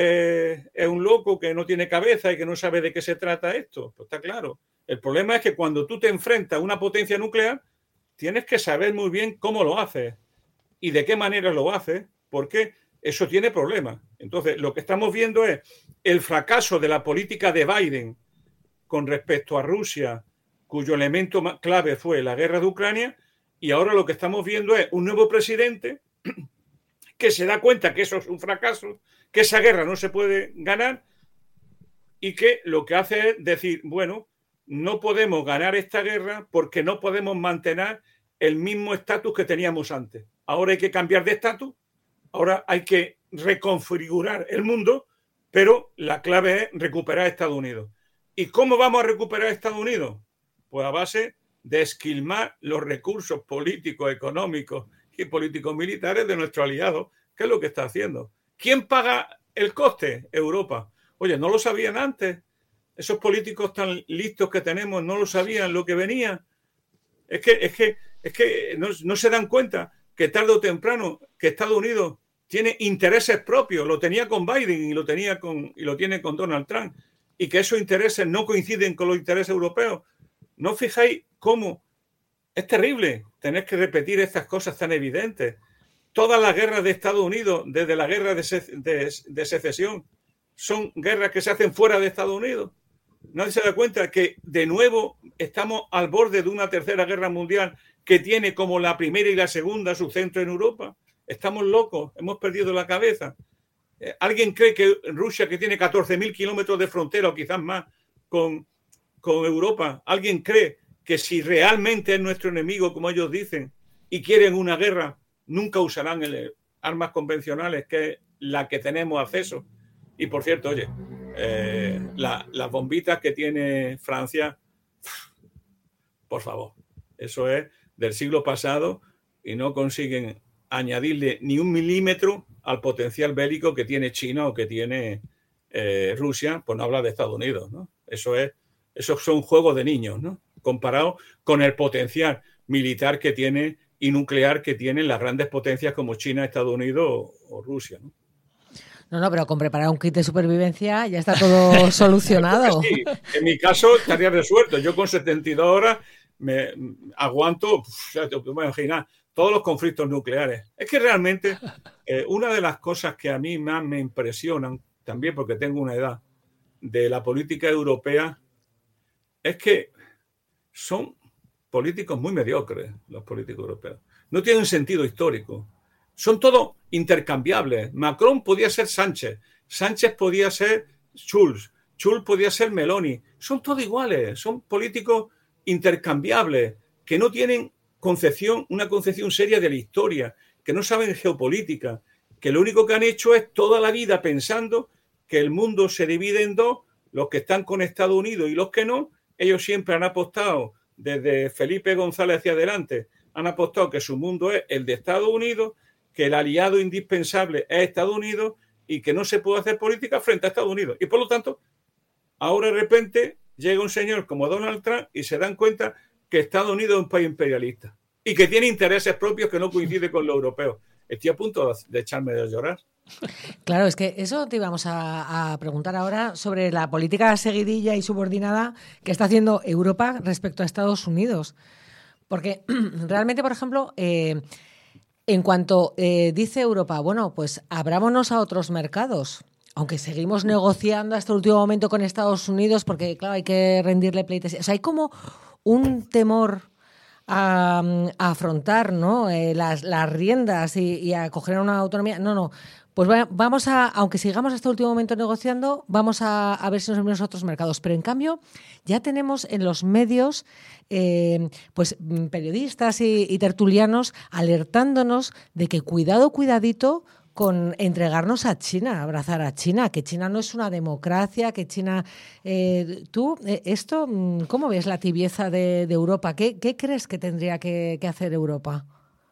es un loco que no tiene cabeza y que no sabe de qué se trata esto? Pues está claro. El problema es que cuando tú te enfrentas a una potencia nuclear, tienes que saber muy bien cómo lo haces y de qué manera lo haces, porque eso tiene problemas. Entonces, lo que estamos viendo es el fracaso de la política de Biden con respecto a Rusia, cuyo elemento más clave fue la guerra de Ucrania, y ahora lo que estamos viendo es un nuevo presidente que se da cuenta que eso es un fracaso, que esa guerra no se puede ganar y que lo que hace es decir, bueno, no podemos ganar esta guerra porque no podemos mantener el mismo estatus que teníamos antes. Ahora hay que cambiar de estatus, ahora hay que reconfigurar el mundo, pero la clave es recuperar Estados Unidos. ¿Y cómo vamos a recuperar Estados Unidos? Pues a base de esquilmar los recursos políticos, económicos y políticos militares de nuestros aliados, que es lo que está haciendo. ¿Quién paga el coste? Europa. Oye, ¿no lo sabían antes? Esos políticos tan listos que tenemos no lo sabían lo que venía. Es que no se dan cuenta que tarde o temprano que Estados Unidos tiene intereses propios, lo tenía con Biden y lo tiene con Donald Trump, y que esos intereses no coinciden con los intereses europeos. ¿No fijáis cómo es terrible tener que repetir estas cosas tan evidentes? Todas las guerras de Estados Unidos, desde la guerra de secesión, son guerras que se hacen fuera de Estados Unidos. Nadie se da cuenta que de nuevo estamos al borde de una tercera guerra mundial que tiene como la primera y la segunda su centro en Europa. Estamos locos, hemos perdido la cabeza. ¿Alguien cree que Rusia, que tiene 14.000 kilómetros de frontera o quizás más con Europa, alguien cree que si realmente es nuestro enemigo, como ellos dicen, y quieren una guerra, nunca usarán armas convencionales, que es la que tenemos acceso? Y por cierto, oye, las bombitas que tiene Francia, por favor, eso es del siglo pasado y no consiguen añadirle ni 1 milímetro al potencial bélico que tiene China o que tiene Rusia, pues no habla de Estados Unidos, ¿no? Esos son juegos de niños, ¿no? Comparado con el potencial militar que tiene y nuclear que tienen las grandes potencias como China, Estados Unidos o Rusia, ¿no? No, pero con preparar un kit de supervivencia ya está todo solucionado. Sí, en mi caso estaría resuelto. Yo con 72 horas me aguanto, ya te puedo imaginar, todos los conflictos nucleares. Es que realmente una de las cosas que a mí más me impresionan, también porque tengo una edad, de la política europea, es que son políticos muy mediocres, los políticos europeos. No tienen sentido histórico. Son todos intercambiables. Macron podía ser Sánchez, Sánchez podía ser Schulz, Schulz podía ser Meloni. Son todos iguales, son políticos intercambiables que no tienen una concepción seria de la historia, que no saben geopolítica, que lo único que han hecho es toda la vida pensando que el mundo se divide en dos, los que están con Estados Unidos y los que no. Ellos siempre han apostado, desde Felipe González hacia adelante, han apostado que su mundo es el de Estados Unidos, que el aliado indispensable es Estados Unidos y que no se puede hacer política frente a Estados Unidos. Y por lo tanto, ahora de repente llega un señor como Donald Trump y se dan cuenta que Estados Unidos es un país imperialista y que tiene intereses propios que no coinciden con los europeos. Estoy a punto de echarme de llorar. Claro, es que eso te íbamos a preguntar ahora sobre la política seguidilla y subordinada que está haciendo Europa respecto a Estados Unidos. Porque realmente, por ejemplo, en cuanto dice Europa, bueno, pues abrámonos a otros mercados, aunque seguimos negociando hasta el último momento con Estados Unidos porque, claro, hay que rendirle pleitesía. O sea, hay como un temor a afrontar, ¿no? las riendas y a coger una autonomía. No. Pues vamos aunque sigamos hasta el último momento negociando, vamos a ver si nos abrimos a otros mercados. Pero en cambio, ya tenemos en los medios pues periodistas y tertulianos alertándonos de que cuidadito con entregarnos a China, abrazar a China, que China no es una democracia, que China... tú, esto, ¿cómo ves la tibieza de Europa? ¿Qué crees que tendría que hacer Europa?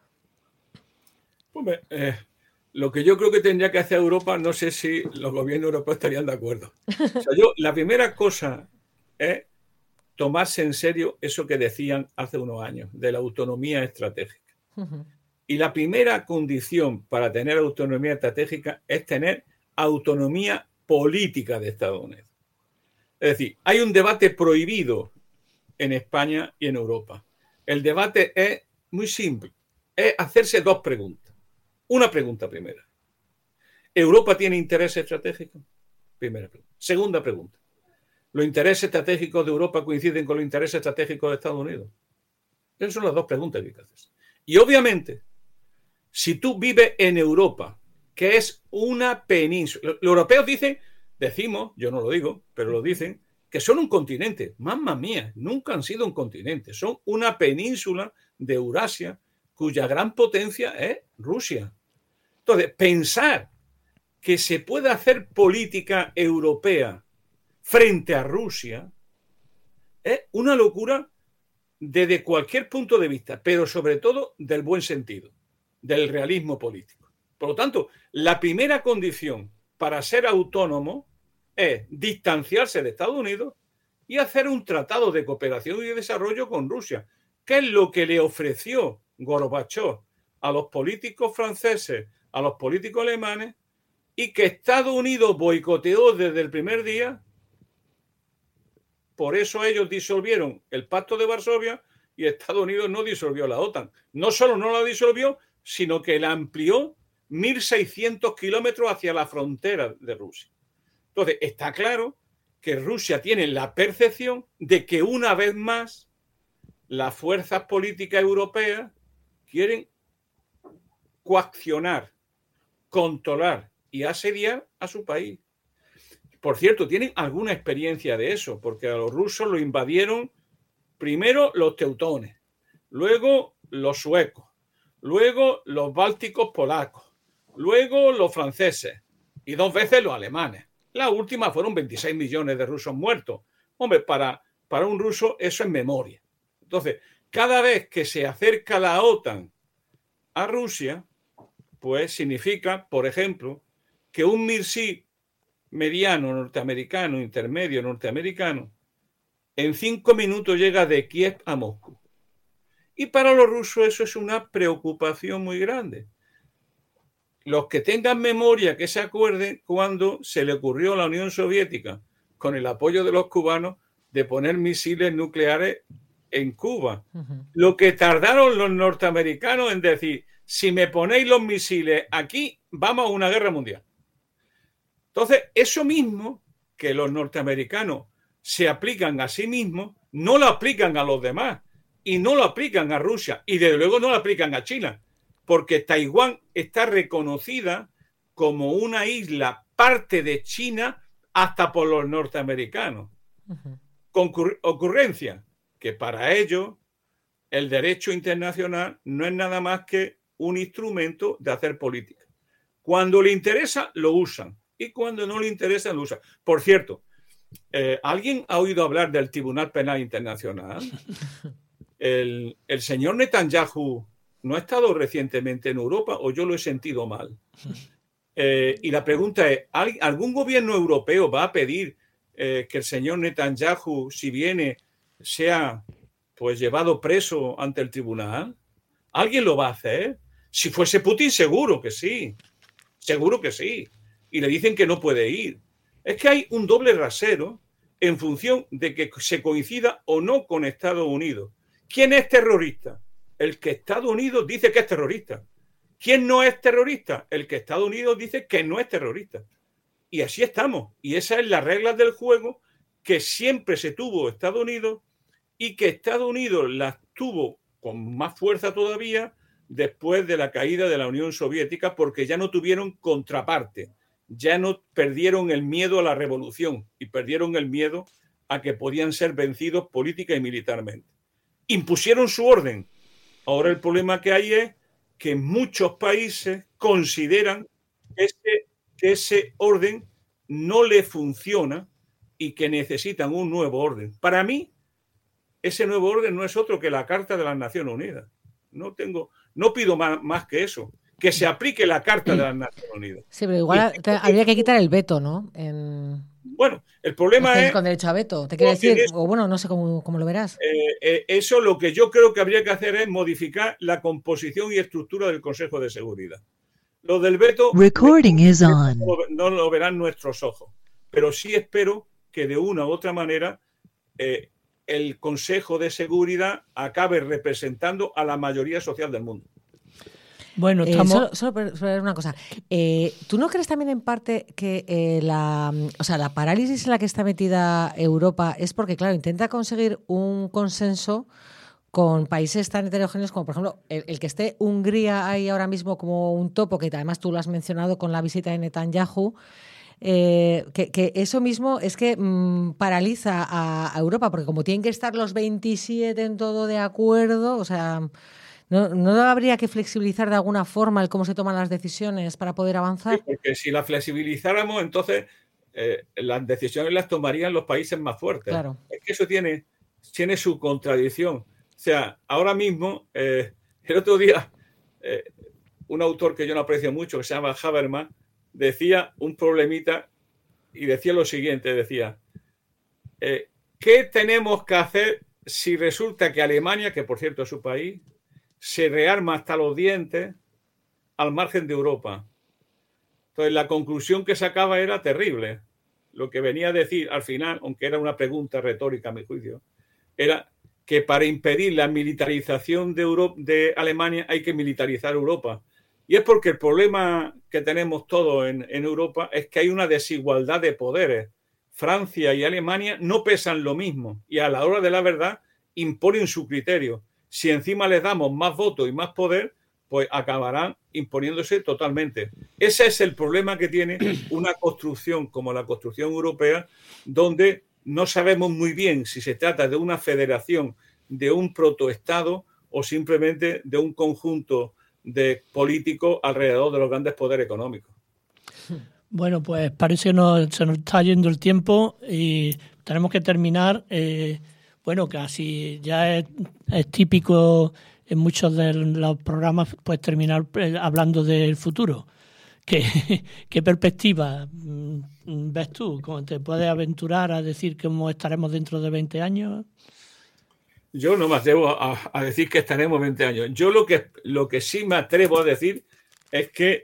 Hombre, lo que yo creo que tendría que hacer Europa, no sé si los gobiernos europeos estarían de acuerdo. O sea, la primera cosa es tomarse en serio eso que decían hace unos años, de la autonomía estratégica. Uh-huh. Y la primera condición para tener autonomía estratégica es tener autonomía política de Estados Unidos. Es decir, hay un debate prohibido en España y en Europa. El debate es muy simple, es hacerse dos preguntas. Una pregunta primera. ¿Europa tiene intereses estratégicos? Primera pregunta. Segunda pregunta. ¿Los intereses estratégicos de Europa coinciden con los intereses estratégicos de Estados Unidos? Esas son las dos preguntas que hay que hacer. Y obviamente, si tú vives en Europa, que es una península, los europeos decimos, yo no lo digo, pero lo dicen, que son un continente. Mamma mía, nunca han sido un continente. Son una península de Eurasia cuya gran potencia es Rusia. Entonces, pensar que se puede hacer política europea frente a Rusia es una locura desde cualquier punto de vista, pero sobre todo del buen sentido, del realismo político. Por lo tanto, la primera condición para ser autónomo es distanciarse de Estados Unidos y hacer un tratado de cooperación y desarrollo con Rusia, que es lo que le ofreció Gorbachov a los políticos franceses, a los políticos alemanes, y que Estados Unidos boicoteó desde el primer día. Por eso ellos disolvieron el Pacto de Varsovia y Estados Unidos no disolvió la OTAN. No solo no la disolvió, sino que la amplió 1.600 kilómetros hacia la frontera de Rusia. Entonces, está claro que Rusia tiene la percepción de que una vez más las fuerzas políticas europeas quieren coaccionar, controlar y asediar a su país. Por cierto, tienen alguna experiencia de eso, porque a los rusos lo invadieron primero los teutones, luego los suecos, luego los bálticos polacos, luego los franceses y 2 veces los alemanes. La última fueron 26 millones de rusos muertos. Hombre, para un ruso eso es memoria. Entonces, cada vez que se acerca la OTAN a Rusia, pues significa, por ejemplo, que un misil mediano norteamericano, intermedio norteamericano, en 5 minutos llega de Kiev a Moscú. Y para los rusos eso es una preocupación muy grande. Los que tengan memoria, que se acuerden cuando se le ocurrió a la Unión Soviética, con el apoyo de los cubanos, de poner misiles nucleares en Cuba. Uh-huh. Lo que tardaron los norteamericanos en decir, si me ponéis los misiles aquí, vamos a una guerra mundial. Entonces, eso mismo que los norteamericanos se aplican a sí mismos, no lo aplican a los demás y no lo aplican a Rusia y desde luego no lo aplican a China, porque Taiwán está reconocida como una isla parte de China hasta por los norteamericanos. Uh-huh. Con ocurrencia que para ellos el derecho internacional no es nada más que un instrumento de hacer política. Cuando le interesa, lo usan. Y cuando no le interesa, lo usan. Por cierto, ¿alguien ha oído hablar del Tribunal Penal Internacional? El señor Netanyahu no ha estado recientemente en Europa o yo lo he sentido mal. Y la pregunta es, ¿algún gobierno europeo va a pedir que el señor Netanyahu, si viene, sea pues llevado preso ante el tribunal? ¿Alguien lo va a hacer? Si fuese Putin, seguro que sí. Seguro que sí. Y le dicen que no puede ir. Es que hay un doble rasero en función de que se coincida o no con Estados Unidos. ¿Quién es terrorista? El que Estados Unidos dice que es terrorista. ¿Quién no es terrorista? El que Estados Unidos dice que no es terrorista. Y así estamos. Y esa es la regla del juego que siempre se tuvo Estados Unidos y que Estados Unidos las tuvo con más fuerza todavía después de la caída de la Unión Soviética, porque ya no tuvieron contraparte, ya no perdieron el miedo a la revolución y perdieron el miedo a que podían ser vencidos política y militarmente. Impusieron su orden. Ahora el problema que hay es que muchos países consideran que ese orden no le funciona y que necesitan un nuevo orden. Para mí, ese nuevo orden no es otro que la Carta de las Naciones Unidas. No pido más que eso, que se aplique la Carta de las Naciones Unidas. Sí, pero igual habría que quitar el veto, ¿no? Bueno, el problema es... Con derecho a veto, te quiero decir, o bueno, no sé cómo lo verás. Eso lo que yo creo que habría que hacer es modificar la composición y estructura del Consejo de Seguridad. Lo del veto no lo verán nuestros ojos, pero sí espero que de una u otra manera el Consejo de Seguridad acabe representando a la mayoría social del mundo. Bueno, solo por una cosa. ¿Tú no crees también en parte que la parálisis en la que está metida Europa es porque, claro, intenta conseguir un consenso con países tan heterogéneos como, por ejemplo, el que esté Hungría ahí ahora mismo como un topo, que además tú lo has mencionado con la visita de Netanyahu, que eso mismo es que paraliza a Europa, porque como tienen que estar los 27 en todo de acuerdo, o sea, ¿no habría que flexibilizar de alguna forma el cómo se toman las decisiones para poder avanzar? Sí, porque si las flexibilizáramos, entonces las decisiones las tomarían los países más fuertes. Claro. Es que eso tiene su contradicción. O sea, ahora mismo, el otro día, un autor que yo no aprecio mucho, que se llama Habermas, decía un problemita y decía lo siguiente, decía, ¿qué tenemos que hacer si resulta que Alemania, que por cierto es su país, se rearma hasta los dientes al margen de Europa? Entonces la conclusión que sacaba era terrible. Lo que venía a decir al final, aunque era una pregunta retórica a mi juicio, era que para impedir la militarización de Alemania hay que militarizar Europa. Y es porque el problema que tenemos todos en Europa es que hay una desigualdad de poderes. Francia y Alemania no pesan lo mismo y a la hora de la verdad imponen su criterio. Si encima les damos más votos y más poder, pues acabarán imponiéndose totalmente. Ese es el problema que tiene una construcción como la construcción europea, donde no sabemos muy bien si se trata de una federación, de un protoestado o simplemente de un conjunto de políticos alrededor de los grandes poderes económicos. Bueno, pues parece que se nos está yendo el tiempo y tenemos que terminar. Bueno, casi ya es típico en muchos de los programas pues terminar hablando del futuro. ¿Qué perspectiva ves tú? ¿Cómo te puedes aventurar a decir cómo estaremos dentro de 20 años? Yo no me atrevo a decir que estaremos 20 años. Yo lo que sí me atrevo a decir es que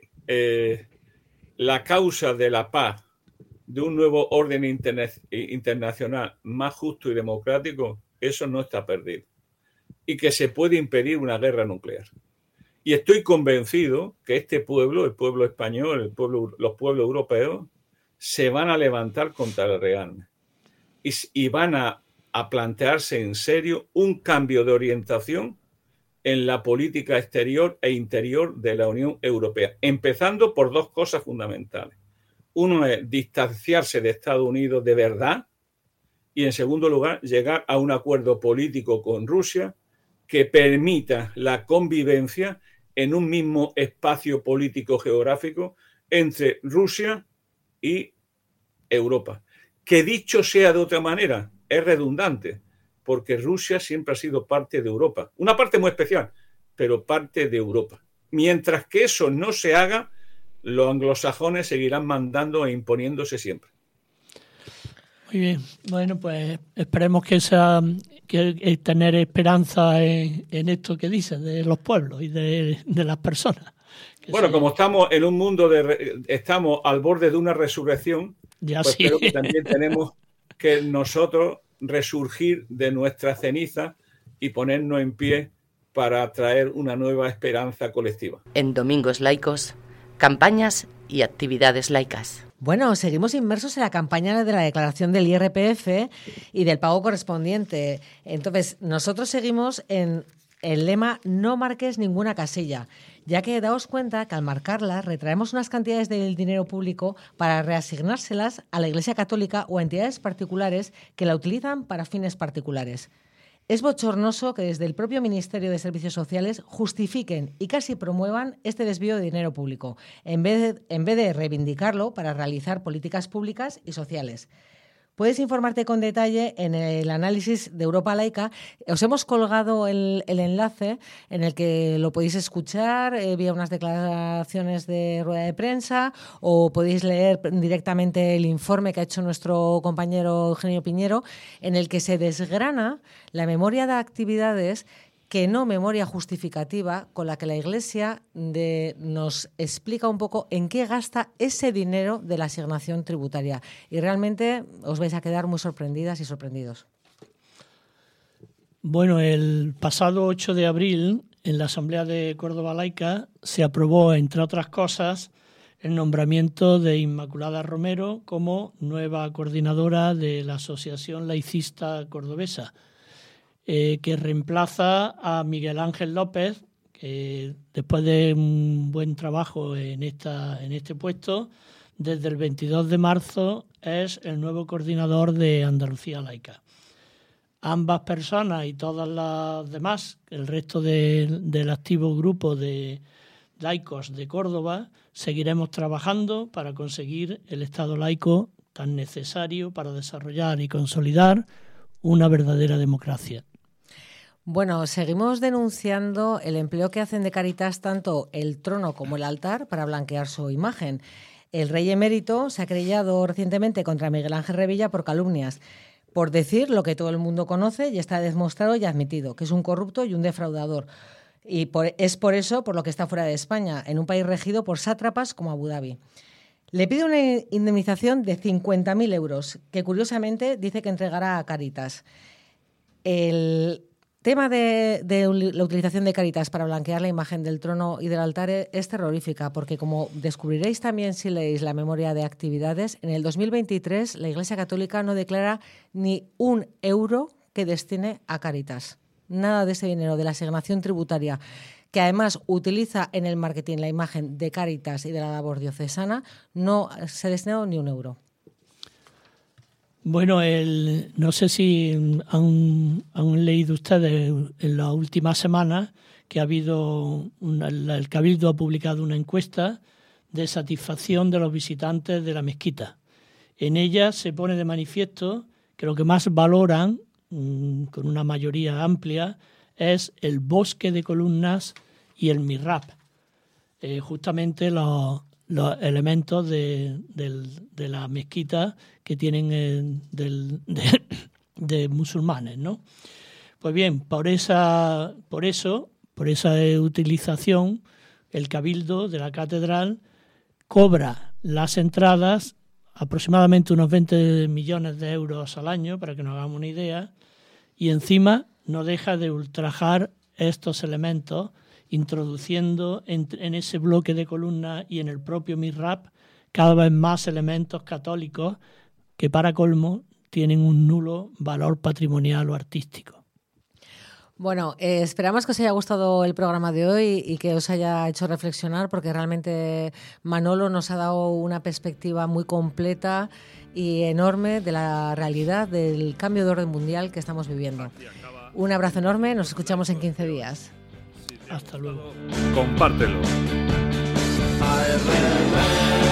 la causa de la paz, de un nuevo orden internacional más justo y democrático, eso no está perdido. Y que se puede impedir una guerra nuclear. Y estoy convencido que este pueblo, el pueblo español, los pueblos europeos, se van a levantar contra el rearme. Y van a plantearse en serio un cambio de orientación en la política exterior e interior de la Unión Europea, empezando por dos cosas fundamentales. Uno es distanciarse de Estados Unidos de verdad y, en segundo lugar, llegar a un acuerdo político con Rusia que permita la convivencia en un mismo espacio político geográfico entre Rusia y Europa. Que dicho sea de otra manera, es redundante, porque Rusia siempre ha sido parte de Europa. Una parte muy especial, pero parte de Europa. Mientras que eso no se haga, los anglosajones seguirán mandando e imponiéndose siempre. Muy bien. Bueno, pues esperemos que tener esperanza en esto que dices, de los pueblos y de las personas. Bueno, como estamos en un mundo estamos al borde de una resurrección, ya pues sí. Creo que también tenemos que nosotros resurgir de nuestra ceniza y ponernos en pie para traer una nueva esperanza colectiva. En Domingos Laicos, campañas y actividades laicas. Bueno, seguimos inmersos en la campaña de la declaración del IRPF y del pago correspondiente. Entonces, nosotros seguimos en el lema "no marques ninguna casilla", ya que daos cuenta que al marcarla retraemos unas cantidades del dinero público para reasignárselas a la Iglesia Católica o a entidades particulares que la utilizan para fines particulares. Es bochornoso que desde el propio Ministerio de Servicios Sociales justifiquen y casi promuevan este desvío de dinero público, en vez de reivindicarlo para realizar políticas públicas y sociales. Puedes informarte con detalle en el análisis de Europa Laica. Os hemos colgado el enlace en el que lo podéis escuchar vía unas declaraciones de rueda de prensa, o podéis leer directamente el informe que ha hecho nuestro compañero Eugenio Piñero, en el que se desgrana la memoria de actividades que no memoria justificativa, con la que la Iglesia nos explica un poco en qué gasta ese dinero de la asignación tributaria. Y realmente os vais a quedar muy sorprendidas y sorprendidos. Bueno, el pasado 8 de abril, en la Asamblea de Córdoba Laica, se aprobó, entre otras cosas, el nombramiento de Inmaculada Romero como nueva coordinadora de la Asociación Laicista Cordobesa, que reemplaza a Miguel Ángel López, que después de un buen trabajo en este puesto, desde el 22 de marzo es el nuevo coordinador de Andalucía Laica. Ambas personas y todas las demás, el resto del activo grupo de laicos de Córdoba, seguiremos trabajando para conseguir el Estado laico tan necesario para desarrollar y consolidar una verdadera democracia. Bueno, seguimos denunciando el empleo que hacen de Cáritas tanto el trono como el altar para blanquear su imagen. El rey emérito se ha querellado recientemente contra Miguel Ángel Revilla por calumnias, por decir lo que todo el mundo conoce y está demostrado y admitido, que es un corrupto y un defraudador. Y es por eso por lo que está fuera de España, en un país regido por sátrapas como Abu Dhabi. Le pide una indemnización de 50.000 euros, que curiosamente dice que entregará a Cáritas. El tema de la utilización de Cáritas para blanquear la imagen del trono y del altar es terrorífica, porque como descubriréis también si leéis la memoria de actividades, en el 2023 la Iglesia Católica no declara ni un euro que destine a Cáritas. Nada de ese dinero de la asignación tributaria, que además utiliza en el marketing la imagen de Cáritas y de la labor diocesana, no se ha destinado ni un euro. Bueno, no sé si han leído ustedes en las últimas semanas que ha habido el Cabildo ha publicado una encuesta de satisfacción de los visitantes de la mezquita. En ella se pone de manifiesto que lo que más valoran, con una mayoría amplia, es el bosque de columnas y el mihrab, justamente los elementos de la mezquita que tienen de musulmanes, ¿no? Pues bien, por esa utilización, el Cabildo de la Catedral cobra las entradas, aproximadamente unos 20 millones de euros al año, para que nos hagamos una idea, y encima no deja de ultrajar estos elementos, introduciendo en ese bloque de columnas y en el propio mihrab cada vez más elementos católicos que, para colmo, tienen un nulo valor patrimonial o artístico. Bueno, esperamos que os haya gustado el programa de hoy y que os haya hecho reflexionar, porque realmente Manolo nos ha dado una perspectiva muy completa y enorme de la realidad del cambio de orden mundial que estamos viviendo. Un abrazo enorme, nos escuchamos en 15 días. Hasta luego. Compártelo.